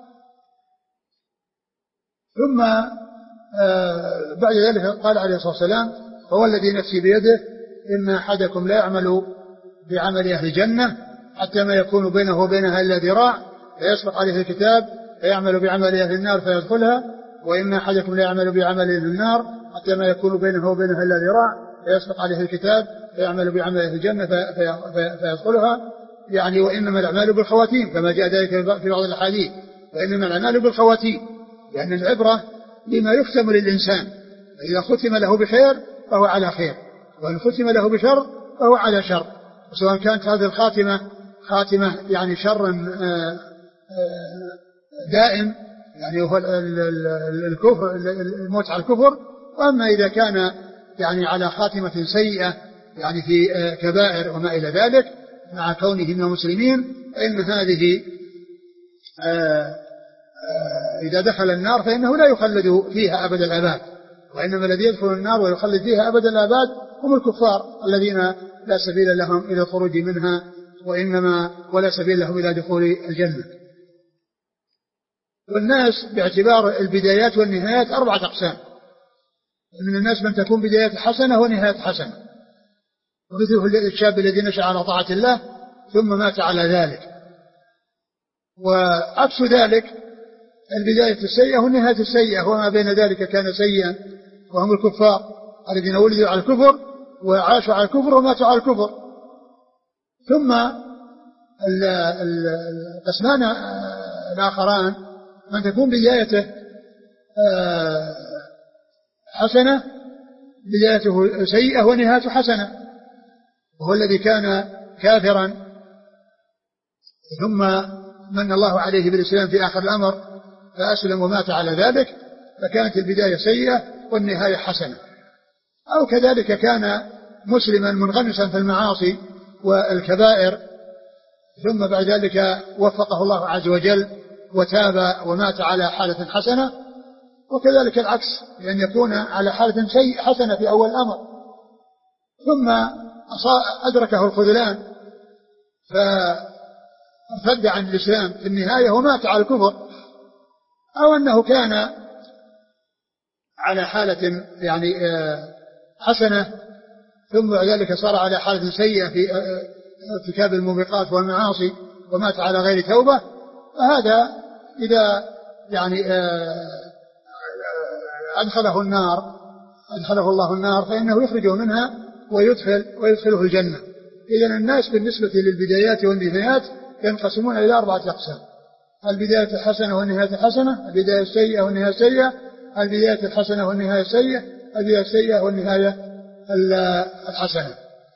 ثم بعد ذلك قال عليه الصلاة والسلام: هو الذي نفسي بيده إن أحدكم لا يعمل بعمل أهل الجنة حتى ما يكون بينه وبينها إلا ذراع فيسبق عليه الكتاب فيعمل بعمل أهل النار فيدخلها، وإن أحدكم لا يعمل بعمل أهل النار حتى ما يكون بينه وبينها إلا ذراع فيسبق عليه الكتاب فيعمل بعمل أهل الجنة فيدخلها، يعني وإنما الأعمال بالخواتيم كما جاء ذلك في بعض الأحاديث، وإنما الأعمال بالخواتيم، لأن العبرة لما يختم للإنسان، فإذا ختم له بخير فهو على خير، وإن ختم له بشر فهو على شر، وسواء كانت هذه الخاتمة خاتمة يعني شر دائم، يعني هو الكفر، الموت على الكفر، وأما إذا كان يعني على خاتمة سيئة يعني في كبائر وما إلى ذلك مع كونهم مسلمين، فإن هذه إذا دخل النار فإنه لا يخلد فيها أبد الآباد، وإنما الذي يدخل النار ويخلد فيها أبد الآباد هم الكفار الذين لا سبيل لهم إلى الخروج منها، ولا سبيل لهم إلى دخول الجنة. والناس باعتبار البدايات والنهايات 4 أقسام، من الناس من تكون بدايات حسنة ونهايات حسنة، ومثله الشاب الذي نشأ على طاعة الله ثم مات على ذلك، وعكس ذلك البداية السيئة والنهاية السيئة، وما بين ذلك كان سيئا، وهم الكفار الذين ولدوا على الكفر وعاشوا على الكفر وماتوا على الكفر. ثم القسمان الآخران من تكون بدايته حسنة، بدايته سيئة ونهايته حسنة، وهو الذي كان كافرا ثم من الله عليه بالإسلام في آخر الأمر فأسلم ومات على ذلك، فكانت البداية سيئة والنهاية حسنة. أو كذلك كان مسلما منغمسا في المعاصي والكبائر ثم بعد ذلك وفقه الله عز وجل وتاب ومات على حالة حسنة، وكذلك العكس، لأن يكون على حالة حسنة في أول الأمر ثم أدركه الخذلان فارتد عن الإسلام في النهاية ومات على الكفر، أو أنه كان على حالة يعني حسنة ثم بعد ذلك صار على حالة سيئة في ارتكاب الموبقات والمعاصي ومات على غير توبة، فهذا إذا يعني أدخله الله النار فإنه يخرجه منها ويدخله الجنة. إذن الناس بالنسبة للبدايات والنهايات ينقسمون إلى 4 أقسام: البداية الحسنة والنهاية الحسنة، البداية السيئة والنهاية السيئة، البداية الحسنة والنهاية السيئة، البداية السيئة والنهاية الحسنة.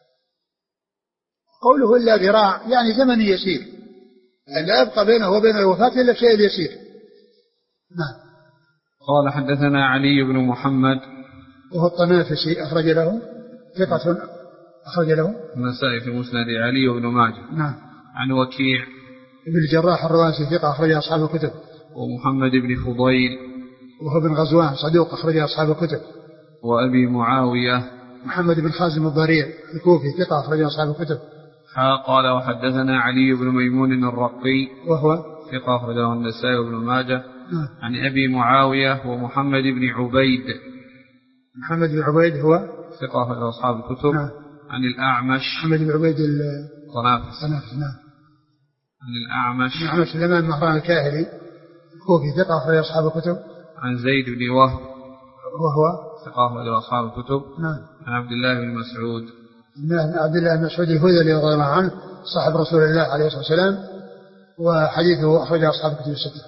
قوله إلا ذراع يعني زمن يسير، يعني لا يبقى بينه وبين الوفاة إلا شيء يسير. نعم. قال حدثنا علي بن محمد وهو الطنافسي أخرج له ثقة، أخرج له النسائي في مسند، علي بن ماجه. نعم. عن وكيع ابن الجراح الرواسي ثقة أخرج أصحاب الكتب. ومحمد بن فضيل وهو بن غزوان صدوق أخرج أصحاب الكتب. وأبي معاوية محمد بن خازم الضرير الكوفي ثقة أخرج أصحاب الكتب. قال وحدثنا علي بن ميمون الرقي وهو ثقة أخرجه النسائي وابن ماجه. عن أبي معاوية ومحمد بن عبيد. محمد بن عبيد هو ثقة أخرجه أصحاب الكتب. عن الأعمش محمد بن عبيد الطنافسي. نعم. عن الأعمش الإمام مهران الكاهلي الكوفي ثقة أخرج أصحاب الكتب. عن زيد بن وهب وهو ثقة أخرج أصحاب الكتب. نعم. عن عبد الله بن مسعود. عبد الله بن مسعود الهذلي رضي الله عنه صاحب رسول الله عليه الصلاة والسلام، وحديثه أخرج أصحاب الكتب الستة.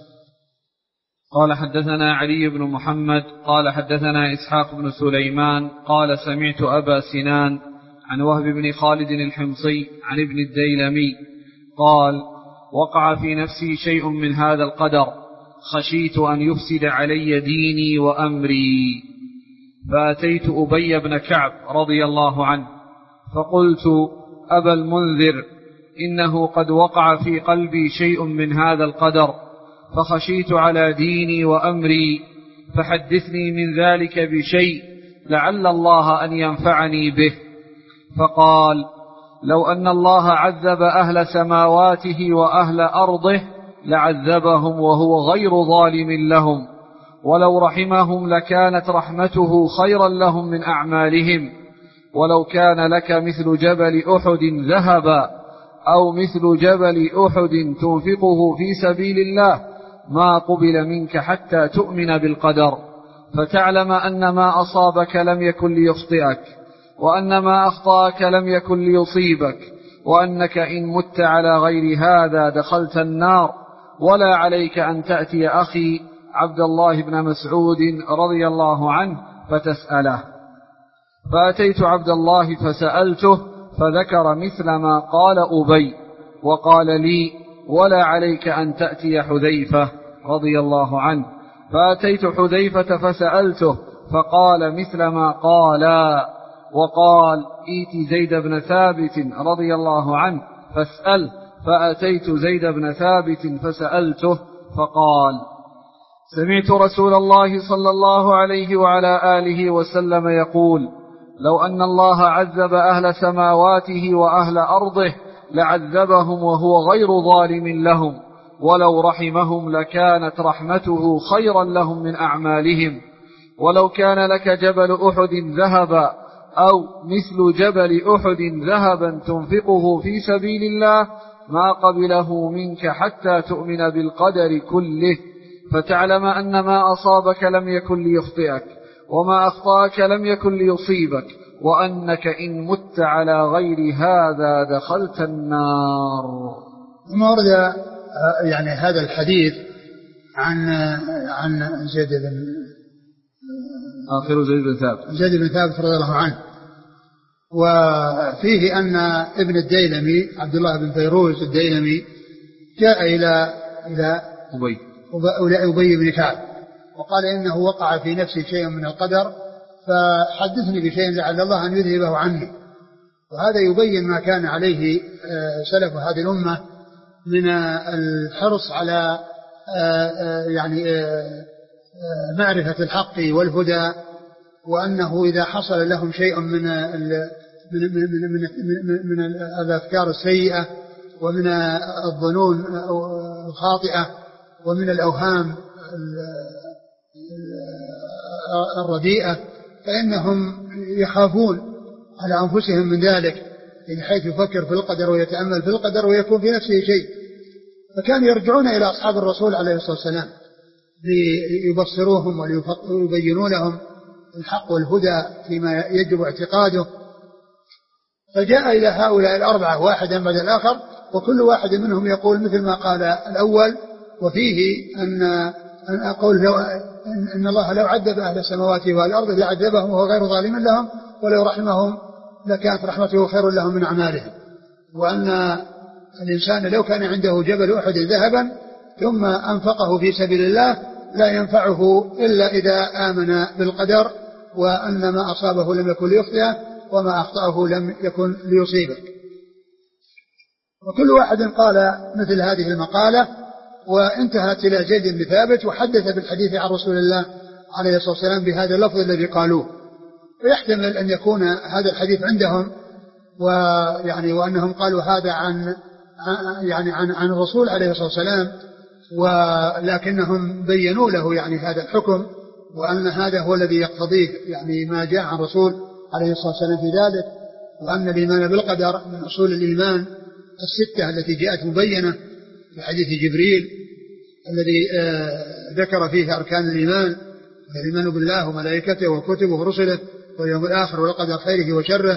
قال حدثنا علي بن محمد قال حدثنا إسحاق بن سليمان قال سمعت أبا سنان عن وهب بن خالد الحمصي عن ابن الديلمي قال وقع في نفسي شيء من هذا القدر، خشيت أن يفسد علي ديني وأمري، فأتيت أبي بن كعب رضي الله عنه فقلت أبا المنذر إنه قد وقع في قلبي شيء من هذا القدر، فخشيت على ديني وأمري، فحدثني من ذلك بشيء لعل الله أن ينفعني به. فقال لو أن الله عذب أهل سماواته وأهل أرضه لعذبهم وهو غير ظالم لهم، ولو رحمهم لكانت رحمته خيرا لهم من أعمالهم، ولو كان لك مثل جبل أحد ذهبا أو مثل جبل أحد تنفقه في سبيل الله ما قبل منك حتى تؤمن بالقدر، فتعلم أن ما أصابك لم يكن ليخطئك، وأن ما أخطأك لم يكن ليصيبك، وأنك إن مت على غير هذا دخلت النار، ولا عليك أن تأتي أخي عبد الله بن مسعود رضي الله عنه فتسأله. فأتيت عبد الله فسألته فذكر مثل ما قال أبي، وقال لي: ولا عليك أن تأتي حذيفة رضي الله عنه. فأتيت حذيفة فسألته فقال مثل ما قالا، وقال: إيت زيد بن ثابت رضي الله عنه فاسأل. فأتيت زيد بن ثابت فسألته فقال: سمعت رسول الله صلى الله عليه وعلى آله وسلم يقول: لو أن الله عذب أهل سماواته وأهل أرضه لعذبهم وهو غير ظالم لهم، ولو رحمهم لكانت رحمته خيرا لهم من أعمالهم. ولو كان لك جبل أحد ذهبا أو مثل جبل أحد ذهبا تنفقه في سبيل الله ما قبله منك حتى تؤمن بالقدر كله، فتعلم أن ما أصابك لم يكن ليخطئك، وما أخطأك لم يكن ليصيبك، وأنك إن مت على غير هذا دخلت النار. ثم ورد يعني هذا الحديث عن زيد بن ثابت رضي الله عنه، وفيه أن ابن الديلمي عبد الله بن فيروز الديلمي جاء إلى أبي بن كعب وقال: إنه وقع في نفسي شيء من القدر فحدثني بشيء لعل الله أن يذهبه عني. وهذا يبين ما كان عليه سلف هذه الأمة من الحرص على يعني معرفة الحق والهدى، وأنه إذا حصل لهم شيء من الأفكار السيئة ومن الظنون الخاطئة ومن الأوهام الرديئة فإنهم يخافون على أنفسهم من ذلك، من حيث يفكر في القدر ويتأمل في القدر ويكون في نفسه شيء. فكانوا يرجعون إلى أصحاب الرسول عليه الصلاة والسلام ليبصروهم ويبينوا لهم الحق والهدى فيما يجب اعتقاده. فجاء إلى هؤلاء الأربعة واحدا بعد الآخر، وكل واحد منهم يقول مثل ما قال الأول، وفيه أن أقول إن الله لو عذب أهل السماوات والأرض لعذبهم وهو غير ظالم لهم، ولو رحمهم لكانت رحمته خير لهم من أعمالهم. وأن الإنسان لو كان عنده جبل أحد ذهبا ثم أنفقه في سبيل الله لا ينفعه إلا إذا آمن بالقدر، وأن ما أصابه لم يكن ليخطئه وما أخطأه لم يكن ليصيبه. وكل واحد قال مثل هذه المقالة، وانتهت إلى زيد بن ثابت وحدث بالحديث عن رسول الله عليه الصلاة والسلام بهذا اللفظ الذي قالوه. ويحتمل أن يكون هذا الحديث عندهم وأنهم قالوا هذا عن الرسول عليه الصلاة والسلام، ولكنهم بينوا له يعني هذا الحكم، وأن هذا هو الذي يقتضيه يعني ما جاء عن الرسول عليه الصلاة والسلام في ذلك، وأن الإيمان بالقدر من أصول الإيمان الستة التي جاءت مبينة في حديث جبريل الذي ذكر فيه أركان الإيمان: الإيمان بالله وملائكته وكتبه ورسله واليوم الآخر والقدر خيره وشره.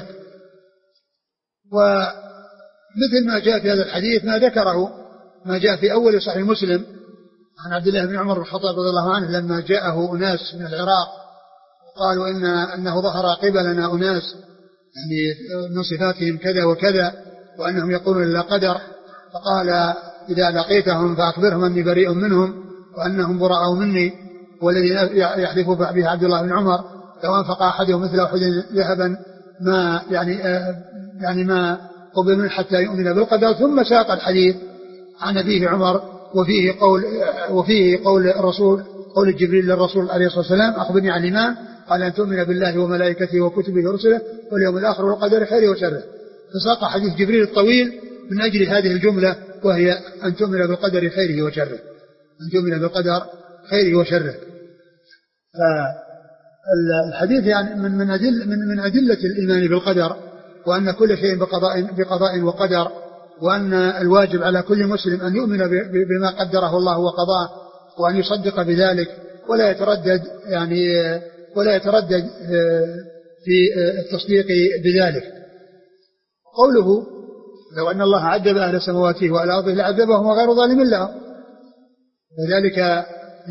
ومثل ما جاء في هذا الحديث ما جاء في أول صحيح مسلم عن عبد الله بن عمر بن الخطاب رضي الله عنه لما جاءه أناس من العراق قالوا إنه ظهر قبلنا أناس يعني من صفاتهم كذا وكذا وأنهم يقولون لا قدر، فقال: إذا لقيتهم فأخبرهم أني بريء منهم وأنهم براء مني، والذي يحلف به عبد الله بن عمر لو أنفق أحدهم مثل أحد ذهبا ما يعني ما قبل منه حتى يؤمن بالقدر. ثم ساق الحديث عن أبيه عمر وفيه قول الرسول، قول جبريل للرسول عليه الصلاة والسلام: أخبرني عن الإيمان، قال: أن تؤمن بالله وملائكته وكتبه ورسله واليوم الآخر والقدر خيره وشره. فساق حديث جبريل الطويل من أجل هذه الجملة، وهي أن تؤمن بالقدر خيره وشره، أن تؤمن بالقدر خيره وشره. فالحديث يعني من أدلة الإيمان بالقدر، وأن كل شيء بقضاء وقدر، وأن الواجب على كل مسلم أن يؤمن بما قدره الله وقضاه، وأن يصدق بذلك ولا يتردد في التصديق بذلك. قوله لو أن الله عذب أهل سماواته والأرض لعذبهم وغير ظالم لهم، وذلك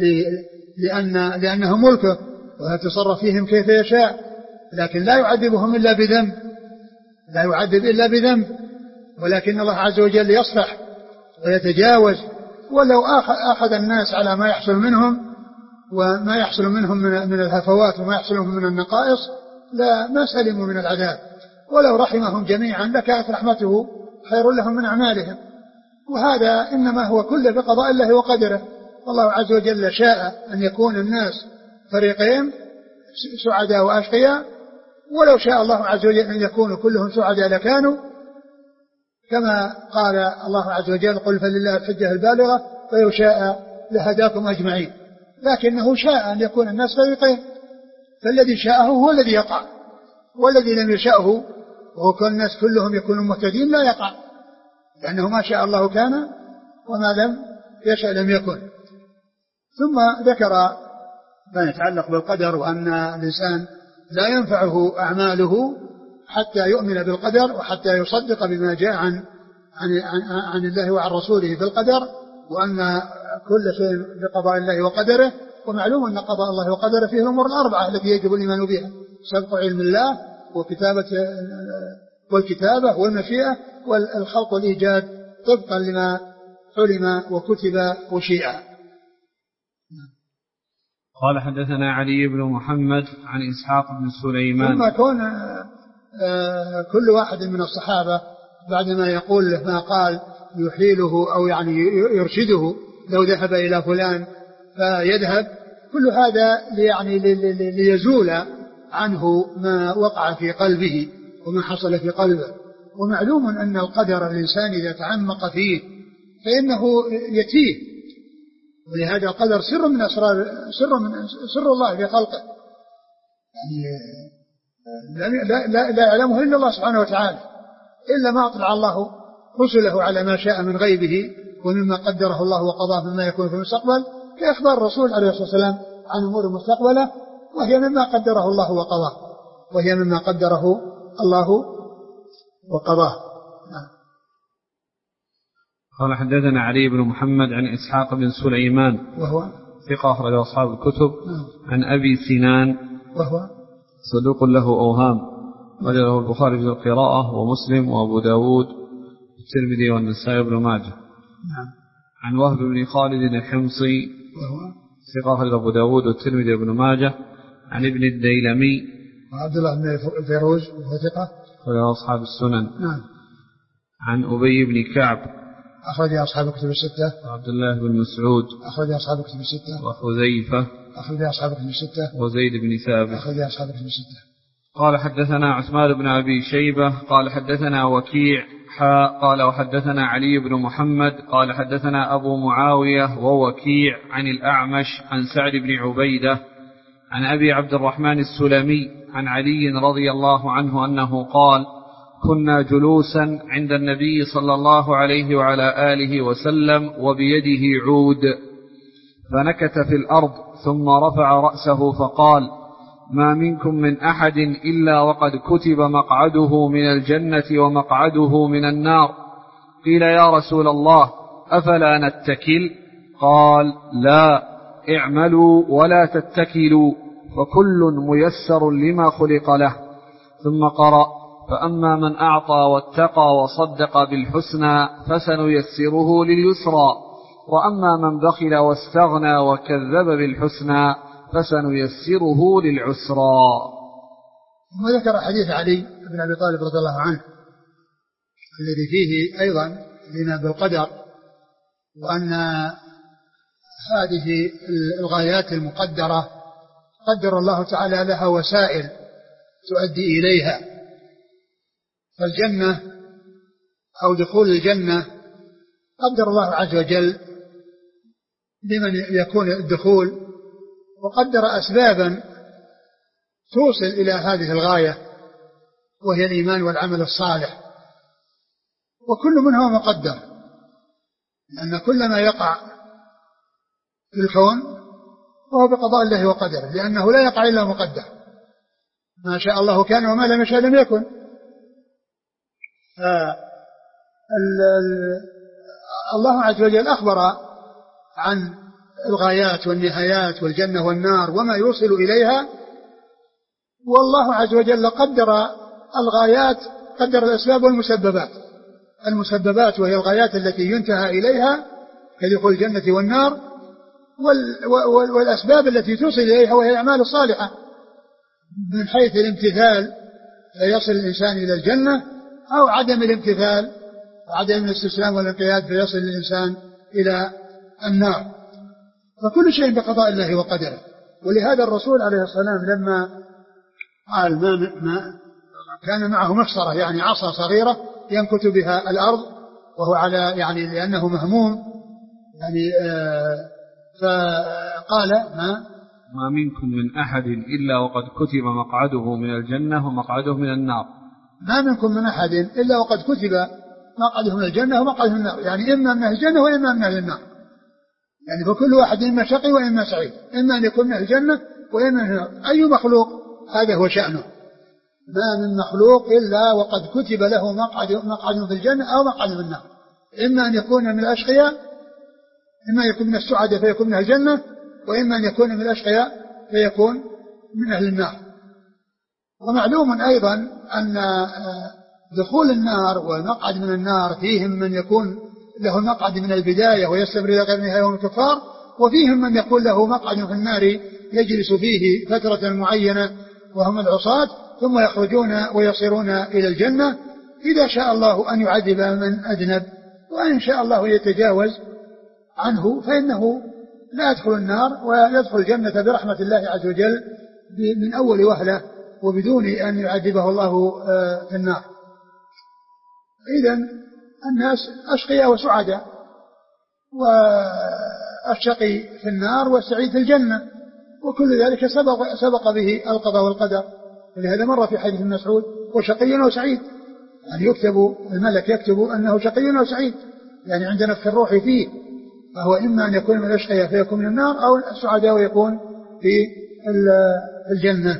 لأنه ملكه ويتصرف فيهم كيف يشاء، لكن لا يعذبهم إلا بذنب، لا يعذب إلا بذنب، ولكن الله عز وجل يصفح ويتجاوز. ولو أخذ الناس على ما يحصل منهم وما يحصل منهم من الهفوات وما يحصل منهم من النقائص لا ما سلموا من العذاب، ولو رحمهم جميعا لكانت رحمته خير لهم من أعمالهم. وهذا إنما هو كله بقضاء الله وقدره. الله عز وجل شاء أن يكون الناس فريقين سعداء وأشقياء، ولو شاء الله عز وجل أن يكونوا كلهم سعداء لكانوا، كما قال الله عز وجل قل فلله الحجة البالغة فلو شاء لهداكم أجمعين، لكنه شاء أن يكون الناس فريقين، فالذي شاءه هو الذي يقع، والذي لم يشاءه وهو كل الناس كلهم يكونوا مهتدين لا يقع، لأنه ما شاء الله كان وما لم يشاء لم يكن. ثم ذكر ما يتعلق بالقدر، وأن الإنسان لا ينفعه أعماله حتى يؤمن بالقدر وحتى يصدق بما جاء عن الله وعن رسوله بالقدر، وأن كل شيء بقضاء الله وقدره. ومعلوم أن قضاء الله وقدره فيه الأمور الأربعة التي يجب الإيمان بها: سبق علم الله والكتابة والمشيئة والخلق والإيجاد طبقا لما علم وكتب وشيئا. قال حدثنا علي بن محمد عن إسحاق بن سليمان. ثم كون كل واحد من الصحابة بعدما يقول له ما قال يحيله أو يعني يرشده لو ذهب إلى فلان فيذهب، كل هذا يعني ليزول عنه ما وقع في قلبه وما حصل في قلبه. ومعلوم أن القدر الإنسان إذا تعمق فيه فإنه يتيه، ولهذا القدر سر من أسرار سر الله في خلقه، يعني لا يعلمه إلا الله سبحانه وتعالى، إلا ما أطلع الله رسله على ما شاء من غيبه ومما قدره الله وقضاه مما يكون في المستقبل، كإخبار الرسول عليه الصلاة والسلام عن أمور المستقبلة، وهي مما قدره الله وقضاه. قال حدثنا علي بن محمد عن إسحاق بن سليمان وهو ثقة أخرج أصحاب الكتب. عن أبي سنان وهو صدوق له أوهام وجده البخاري في القراءة ومسلم وأبو داود والترمذي والنسائي وابن ماجه. عن وهب بن خالد الحمصي وهو ثقة أخرج أبو داود والترمذي وابن ماجه. عن ابن الديلمي وعبد الله بن الفيروز وهو ثقة أخرج أصحاب السنن. نعم. عن أبي بن كعب أخرج أصحاب الكتب الستة. وعبد الله بن مسعود أخرج أصحاب الكتب الستة. وحذيفة أخرج أصحاب الكتب الستة. وزيد بن ثابت أخرج أصحاب الكتب الستة. قال حدثنا عثمان بن أبي شيبة قال حدثنا وكيع قال وحدثنا علي بن محمد قال حدثنا أبو معاوية ووكيع عن الأعمش عن سعد بن عبيدة عن أبي عبد الرحمن السلمي عن علي رضي الله عنه أنه قال: كنا جلوسا عند النبي صلى الله عليه وعلى آله وسلم وبيده عود، فنكت في الأرض ثم رفع رأسه فقال: ما منكم من أحد إلا وقد كتب مقعده من الجنة ومقعده من النار. قيل: يا رسول الله أفلا نتكل؟ قال: لا، اعملوا ولا تتكلوا، فكل ميسر لما خلق له. ثم قرأ: فأما من أعطى واتقى وصدق بالحسنى فسنيسره لليسرى، وأما من بخل واستغنى وكذب بالحسنى فسنيسره للعسرى. وذكر حديث علي بن أبي طالب رضي الله عنه الذي فيه أيضا الإيمان بالقدر، وأن هذه الغايات المقدرة قدر الله تعالى لها وسائل تؤدي إليها، فالجنة أو دخول الجنة قدر الله عز وجل لمن يكون الدخول، وقدر أسبابا توصل إلى هذه الغاية وهي الإيمان والعمل الصالح، وكل منها مقدر، لأن كل ما يقع في الكون وهو بقضاء الله وقدره، لأنه لا يقع إلا مقدر، ما شاء الله كان وما لم يشاء لم يكن. الله عز وجل أخبر عن الغايات والنهايات والجنة والنار وما يوصل إليها، والله عز وجل قدر الغايات، قدر الأسباب والمسببات. المسببات وهي الغايات التي ينتهى إليها كدخول الجنة والنار، والأسباب التي توصل إليها وهي الأعمال الصالحة من حيث الامتثال فيصل الإنسان إلى الجنة، أو عدم الامتثال وعدم الاستسلام والانقياد فيصل الإنسان إلى النار. فكل شيء بقضاء الله وقدره. ولهذا الرسول عليه الصلاة والسلام لما قال ما كان معه مفصرة يعني عصا صغيرة ينكت بها الأرض وهو على يعني لأنه مهموم يعني فقال ما منكم من أحد إلا وقد كتب مقعده من الجنة ومقعده من النار. ما منكم من أحد إلا وقد كتب مقعده من الجنة ومقعده من النار، يعني إما من الجنة وإما من النار، يعني فكل واحد إما شقي وإما سعيد، إما أن يكون من الجنة وإما من النار. أي مخلوق هذا هو شأنه، ما من مخلوق إلا وقد كتب له مقعد في الجنة أو مقعد في النار، إما أن يكون من الأشقياء، إما أن يكون من السعداء فيكون من الجنة، وإما أن يكون من الأشقياء فيكون من أهل النار. ومعلوم أيضا أن دخول النار والمقعد من النار فيهم من يكون له مقعد من البداية ويستمر إلى غير نهاية وهم الكفار، وفيهم من يكون له مقعد في النار يجلس فيه فترة معينة وهم العصاة، ثم يخرجون ويصيرون إلى الجنة إذا شاء الله أن يعذب من أذنب، وإن شاء الله يتجاوز عنه فإنه لا يدخل النار ويدخل الجنة برحمة الله عز وجل من أول وهلة وبدون أن يعذبه الله في النار. إذن الناس أشقياء وسعداء، والشقي في النار والسعيد في الجنة، وكل ذلك سبق به القضاء والقدر. ولهذا مر في حديث مسعود وشقي وسعيد، يعني يكتب الملك يكتب أنه شقي وسعيد، يعني عند نفخ الروح فيه، فهو إما أن يكون من الأشقياء فيكون من النار أو السعداء ويكون في الجنة.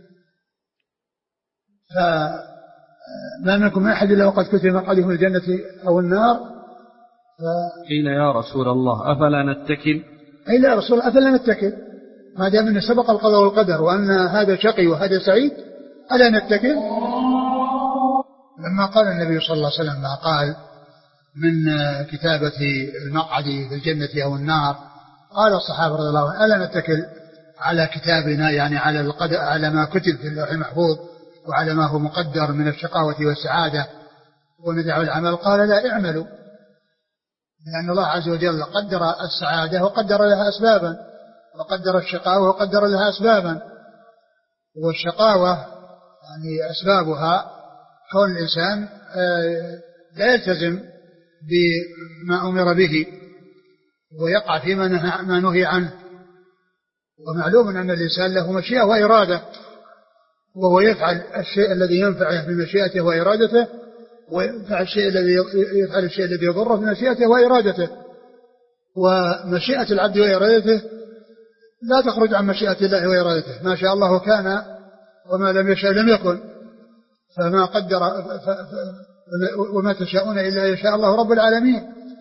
فما منكم من أحد إلا وقد كتب مقعده من الجنة أو النار. قيل يا رسول الله أفلا نتكل؟ قيل يا رسول الله أفلا نتكل، ما دام أن سبق القضاء والقدر وأن هذا شقي وهذا سعيد ألا نتكل؟ لما قال النبي صلى الله عليه وسلم ما قال من كتابة المقعد في الجنة أو النار، قال الصحابة رضي الله عنهم ألا نتكل على كتابنا، يعني على ما كتب في اللوح المحفوظ وعلى ما هو مقدر من الشقاوة والسعادة وندع العمل؟ قال لا، اعملوا، لأن الله عز وجل قدر السعادة وقدر لها أسبابا، وقدر الشقاوة وقدر لها أسبابا. والشقاوة يعني أسبابها كون الإنسان لا يلتزم بما أمر به ويقع فيما نهي عنه. ومعلوم أن الإنسان له مشيئة وإرادة، وهو يفعل الشيء الذي ينفعه بمشيئته وإرادته، ويفعل الشيء الذي يضره بمشيئته وإرادته. ومشيئة العبد وإرادته لا تخرج عن مشيئة الله وإرادته، ما شاء الله كان وما لم يشاء لم يكن، فما قدر وما تشاءون إلا يشاء الله رب العالمين.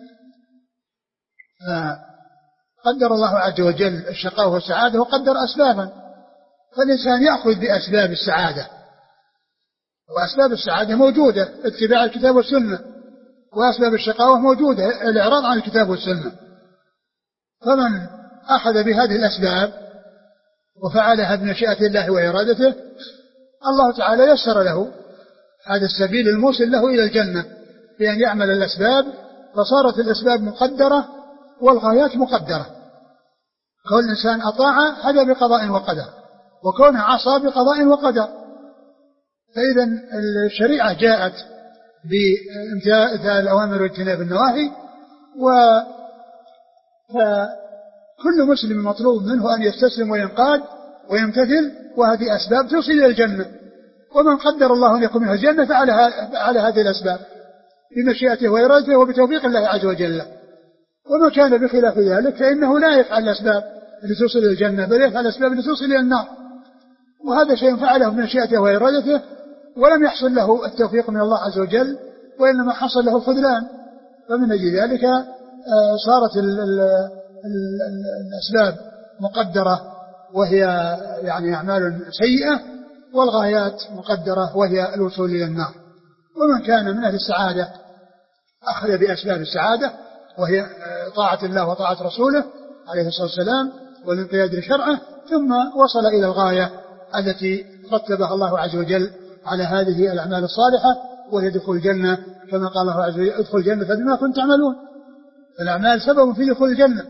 قدر الله عز وجل الشقاوة والسعادة وقدر أسبابا، فالإنسان يأخذ بأسباب السعادة، وأسباب السعادة موجودة، اتباع الكتاب والسنة، وأسباب الشقاوة موجودة، الإعراض عن الكتاب والسنة. فمن أخذ بهذه الأسباب وفعلها بمشيئة الله وإرادته، الله تعالى يسر له هذا السبيل الموصل له إلى الجنة بأن يعمل الأسباب، فصارت الأسباب مقدرة والغايات مقدرة. كون الإنسان أطاع هذا بقضاء وقدر، وكونه عصى بقضاء وقدر. فإذا الشريعة جاءت بامتثال الأوامر واجتناب النواهي، فكل مسلم مطلوب منه أن يستسلم وينقاد ويمتثل، وهذه أسباب توصل إلى الجنة. ومن قدر الله أن يكون منها الجنة فعلى هذه الأسباب بمشيئته وإرادته وبتوفيق الله عز وجل. وما كان بخلاف ذلك فإنه لا يفعل الأسباب اللي توصل إلى الجنة، بل يفعل الأسباب اللي توصل إلى النار. وهذا شيء فعله بمشيئته وإرادته، ولم يحصل له التوفيق من الله عز وجل، وإنما حصل له الخذلان. فمن أجل ذلك صارت الأسباب مقدرة وهي يعني أعمال سيئة، والغايات مقدرة وهي الوصول إلى النار. ومن كان من أهل السعادة أخذ بأسباب السعادة، وهي طاعة الله وطاعة رسوله عليه الصلاة والسلام والانقياد لشرعه، ثم وصل إلى الغاية التي رتبها الله عز وجل على هذه الأعمال الصالحة، وهي دخول الجنة، كما قال الله عز وجل: ادخل الجنة بما كنتم تعملون. الأعمال سبب في دخول الجنة،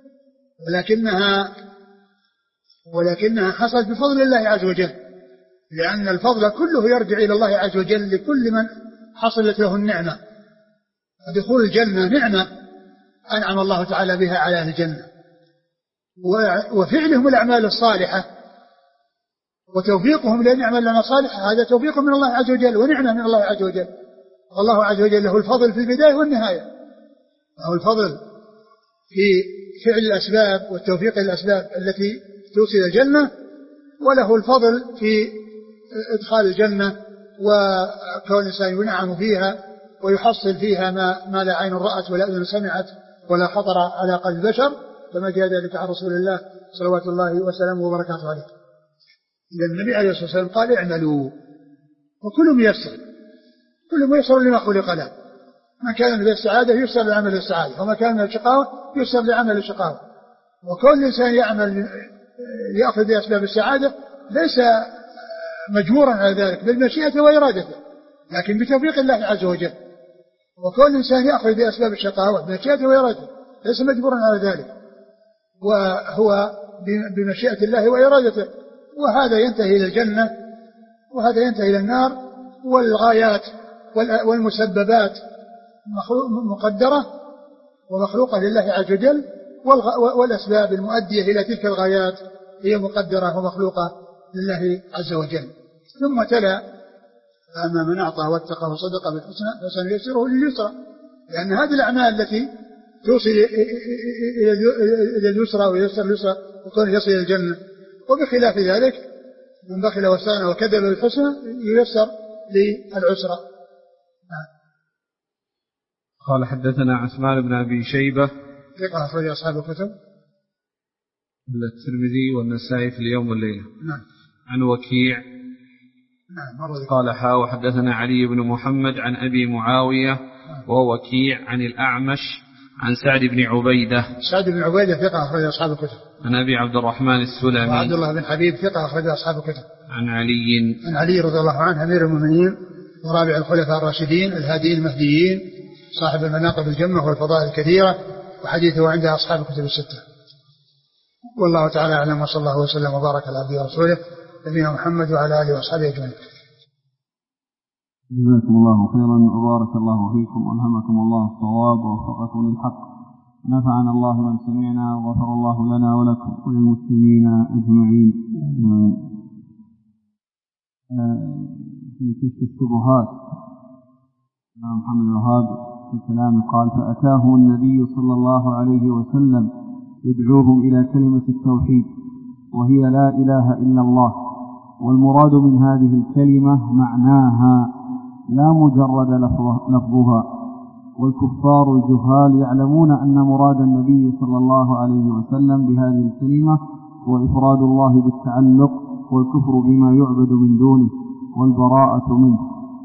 ولكنها حصلت بفضل الله عز وجل، لأن الفضل كله يرجع إلى الله عز وجل لكل من حصلت له النعمة. دخول الجنة نعمة أنعم الله تعالى بها على أهل الجنة، وفعلهم الأعمال الصالحة وتوفيقهم لنعمة لنا صالحة، هذا توفيق من الله عز وجل ونعمة من الله عز وجل. والله عز وجل له الفضل في البداية والنهاية، له الفضل في فعل الأسباب والتوفيق للأسباب التي توصل الجنة، وله الفضل في إدخال الجنة وكون الإنسان ينعم فيها ويحصل فيها ما لا عين رأت ولا أذن سمعت ولا خطر على قلب بشر، كما جاء ذلك عن رسول الله صلوات الله وسلامه وبركاته عليه. إذا النبي عليه الصلاة والسلام قال: اعملوا وكل ميسر لما خلق له. ما كان من السعادة يسر لعمل السعادة، وما كان من الشقاوة يسر لعمل الشقاوة. وكل إنسان يأخذ بأسباب السعادة ليس مجبورا على ذلك بالمشيئة وإرادته، لكن بتوفيق الله عز وجل. وكل إنسان يأخذ بأسباب الشقاوة بمشيئة وإرادته ليس مجبورا على ذلك، وهو بمشيئة الله وإرادته. وهذا ينتهي إلى الجنة وهذا ينتهي إلى النار. والغايات والمسببات مقدرة ومخلوقة لله عز وجل، والأسباب المؤدية إلى تلك الغايات هي مقدرة ومخلوقة لله عز وجل. ثم تلا: أما من أعطى واتقى وصدق بالحسنى فسنيسره لليسرى، لأن هذه الأعمال التي توصل إلى اليسرى ويسر اليسرى وكون يصل إلى الجنة. وبخلاف ذلك من بخل واستغنى وكذب بالحسنى ييسر للعسرى. قال: حدثنا عثمان بن أبي شيبة ثقة أخرج أصحاب الكتب الترمذي والنسائي في اليوم والليلة. نعم. عن وكيع. نعم. قال: وحدثنا علي بن محمد عن أبي معاوية ووكيع عن الأعمش عن سعد بن عبيدة. سعد بن عبيدة ثقة أخرج أصحاب الكتب. عن أبي عبد الرحمن السلمي. وعبد الله بن حبيب ثقة أخرج أصحاب الكتب. عن علي رضي الله عنه أمير المؤمنين ورابع الخلفاء الراشدين الهاديين المهديين صاحب المناقب الجمة والفضائل الكثيرة، وحديثه عند أصحاب الكتب الستة. والله تعالى أعلم، وصلى الله وسلم وبارك على عبده ورسوله نبينا محمد وعلى آله وأصحابه أجمعين. جزاكم الله خيرا وبارك الله فيكم وألهمكم الله الصواب ووفقكم للحق، نفعنا الله من سمعنا وغفر الله لنا ولكم وللمسلمين أجمعين. في كشف الشبهات محمد الوهاب في كلامه قال: فأتاهم النبي صلى الله عليه وسلم يدعوهم إلى كلمة التوحيد وهي لا إله إلا الله، والمراد من هذه الكلمة معناها لا مجرد لفظها. والكفار الجهال يعلمون أن مراد النبي صلى الله عليه وسلم بهذه الكلمة هو إفراد الله بالتعلق والكفر بما يعبد من دونه والبراءة منه.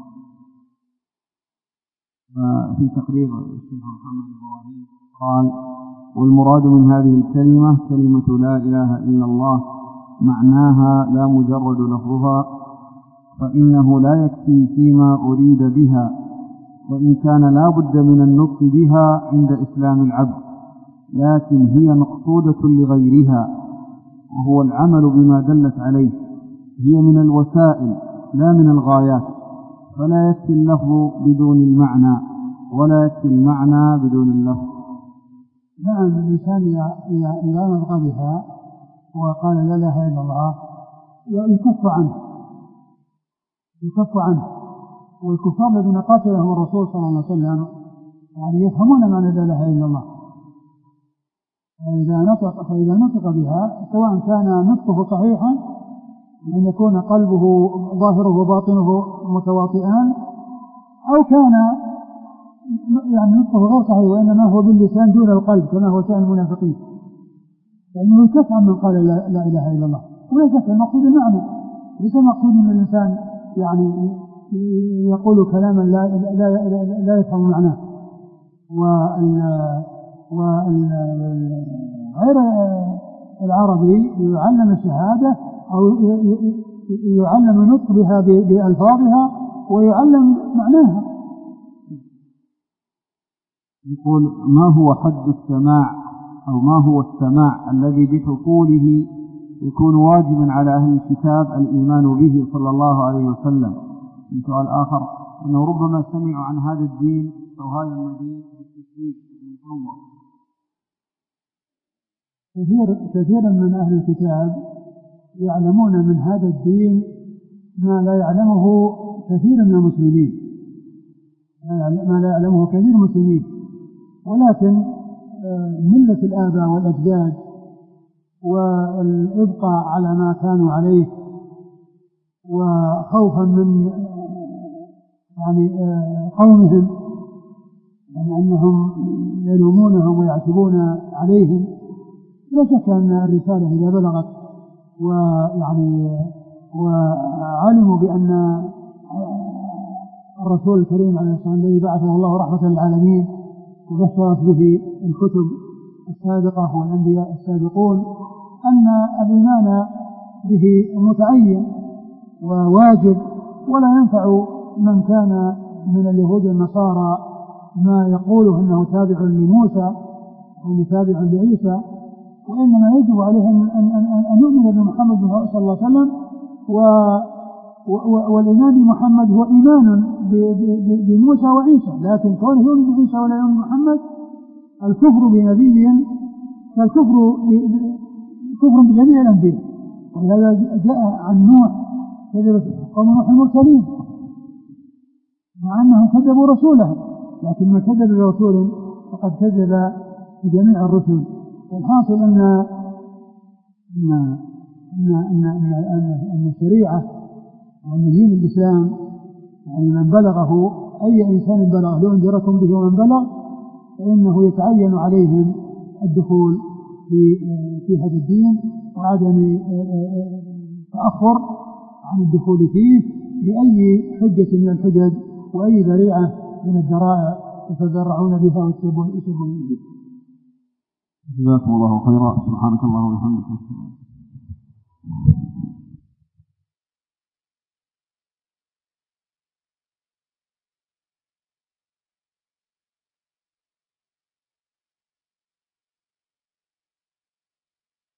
في تقرير الشيخ محمد إبراهيم قال: والمراد من هذه الكلمة كلمة لا إله إلا الله معناها لا مجرد لفظها، فإنه لا يكفي فيما أريد بها، وإن كان لا بد من النطق بها عند إسلام العبد، لكن هي مقصودة لغيرها وهو العمل بما دلت عليه. هي من الوسائل لا من الغايات، فلا يكفي اللفظ بدون المعنى ولا يكفي المعنى بدون اللفظ. نعم، الإنسان إذا نطق بها وقال لا إله إلا الله يكف عنه. والكفار الذين قاتلهم الرسول صلى الله عليه وسلم يعني يفهمون معنى لا إله إلا الله، فإذا نطق بها سواء كان نطقه صحيحا أن يكون قلبه ظاهره وباطنه متواطئان، أو كان يعني نطقه غير صحيح وإنما هو باللسان دون القلب كما هو شأن المنافقين، لأنه يكفى من قال لا إله إلا الله، وليس المقصود المعنى، ليس المقصود أن الإنسان يعني يقول كلاما لا يفهم معناه. غير العربي يعلم الشهادة أو يعلم النطق بها بألفاظها ويعلم معناها. يقول: ما هو حد السماع أو ما هو السماع الذي بحصوله يكون واجبا على أهل الكتاب الإيمان به صلى الله عليه وسلم؟ من سؤال آخر: أنه ربما سمعوا عن هذا الدين أو هذا النبي بالتسويق والمصور. كثيرا من أهل الكتاب يعلمون من هذا الدين ما لا يعلمه كثير من المسلمين، ولكن ملة الآباء والأجداد والإبقاء على ما كانوا عليه وخوفا من يعني قومهم، يعني أنهم يلومونهم ويعتبون عليهم، لا شك أن الرسالة إذا بلغت وعلموا بأن الرسول الكريم عليه الصلاة والسلام الذي بعثه الله رحمة للعالمين وبشرت به الكتب السابقة والأنبياء السابقون، أن الإيمان به متعين وواجب، ولا ينفع من كان من اليهود والنصارى ما يقوله أنه تابع لموسى أو تابع لعيسى، وإنما يجب عليهم أن يؤمن بمحمد صلى الله عليه وسلم، والإيمان بمحمد هو إيمان بموسى وعيسى، لكن كونه يؤمن بعيسى ولا يؤمن بمحمد الكفر بنبي كالكفر بجميع الأنبياء. ولهذا جاء عن نوح كذب قوم نوح المرسلين مع أنهم كذبوا رسولهم، لكن ما كذب برسول فقد كذب بجميع الرسل. والحاصل أن الشريعة وأن دين الإسلام يعني من بلغه أي إنسان بلغ لأنذركم به ومن بلغ فإنه يتعين عليهم الدخول في هذا الدين وعدم تأخر عن الدخول فيه بأي حجة من الحجج وأي ذريعة من الذرائع يتذرعون بها ويتبعون بها. جزاكم الله خيرا. سبحانك اللهم وبحمدك.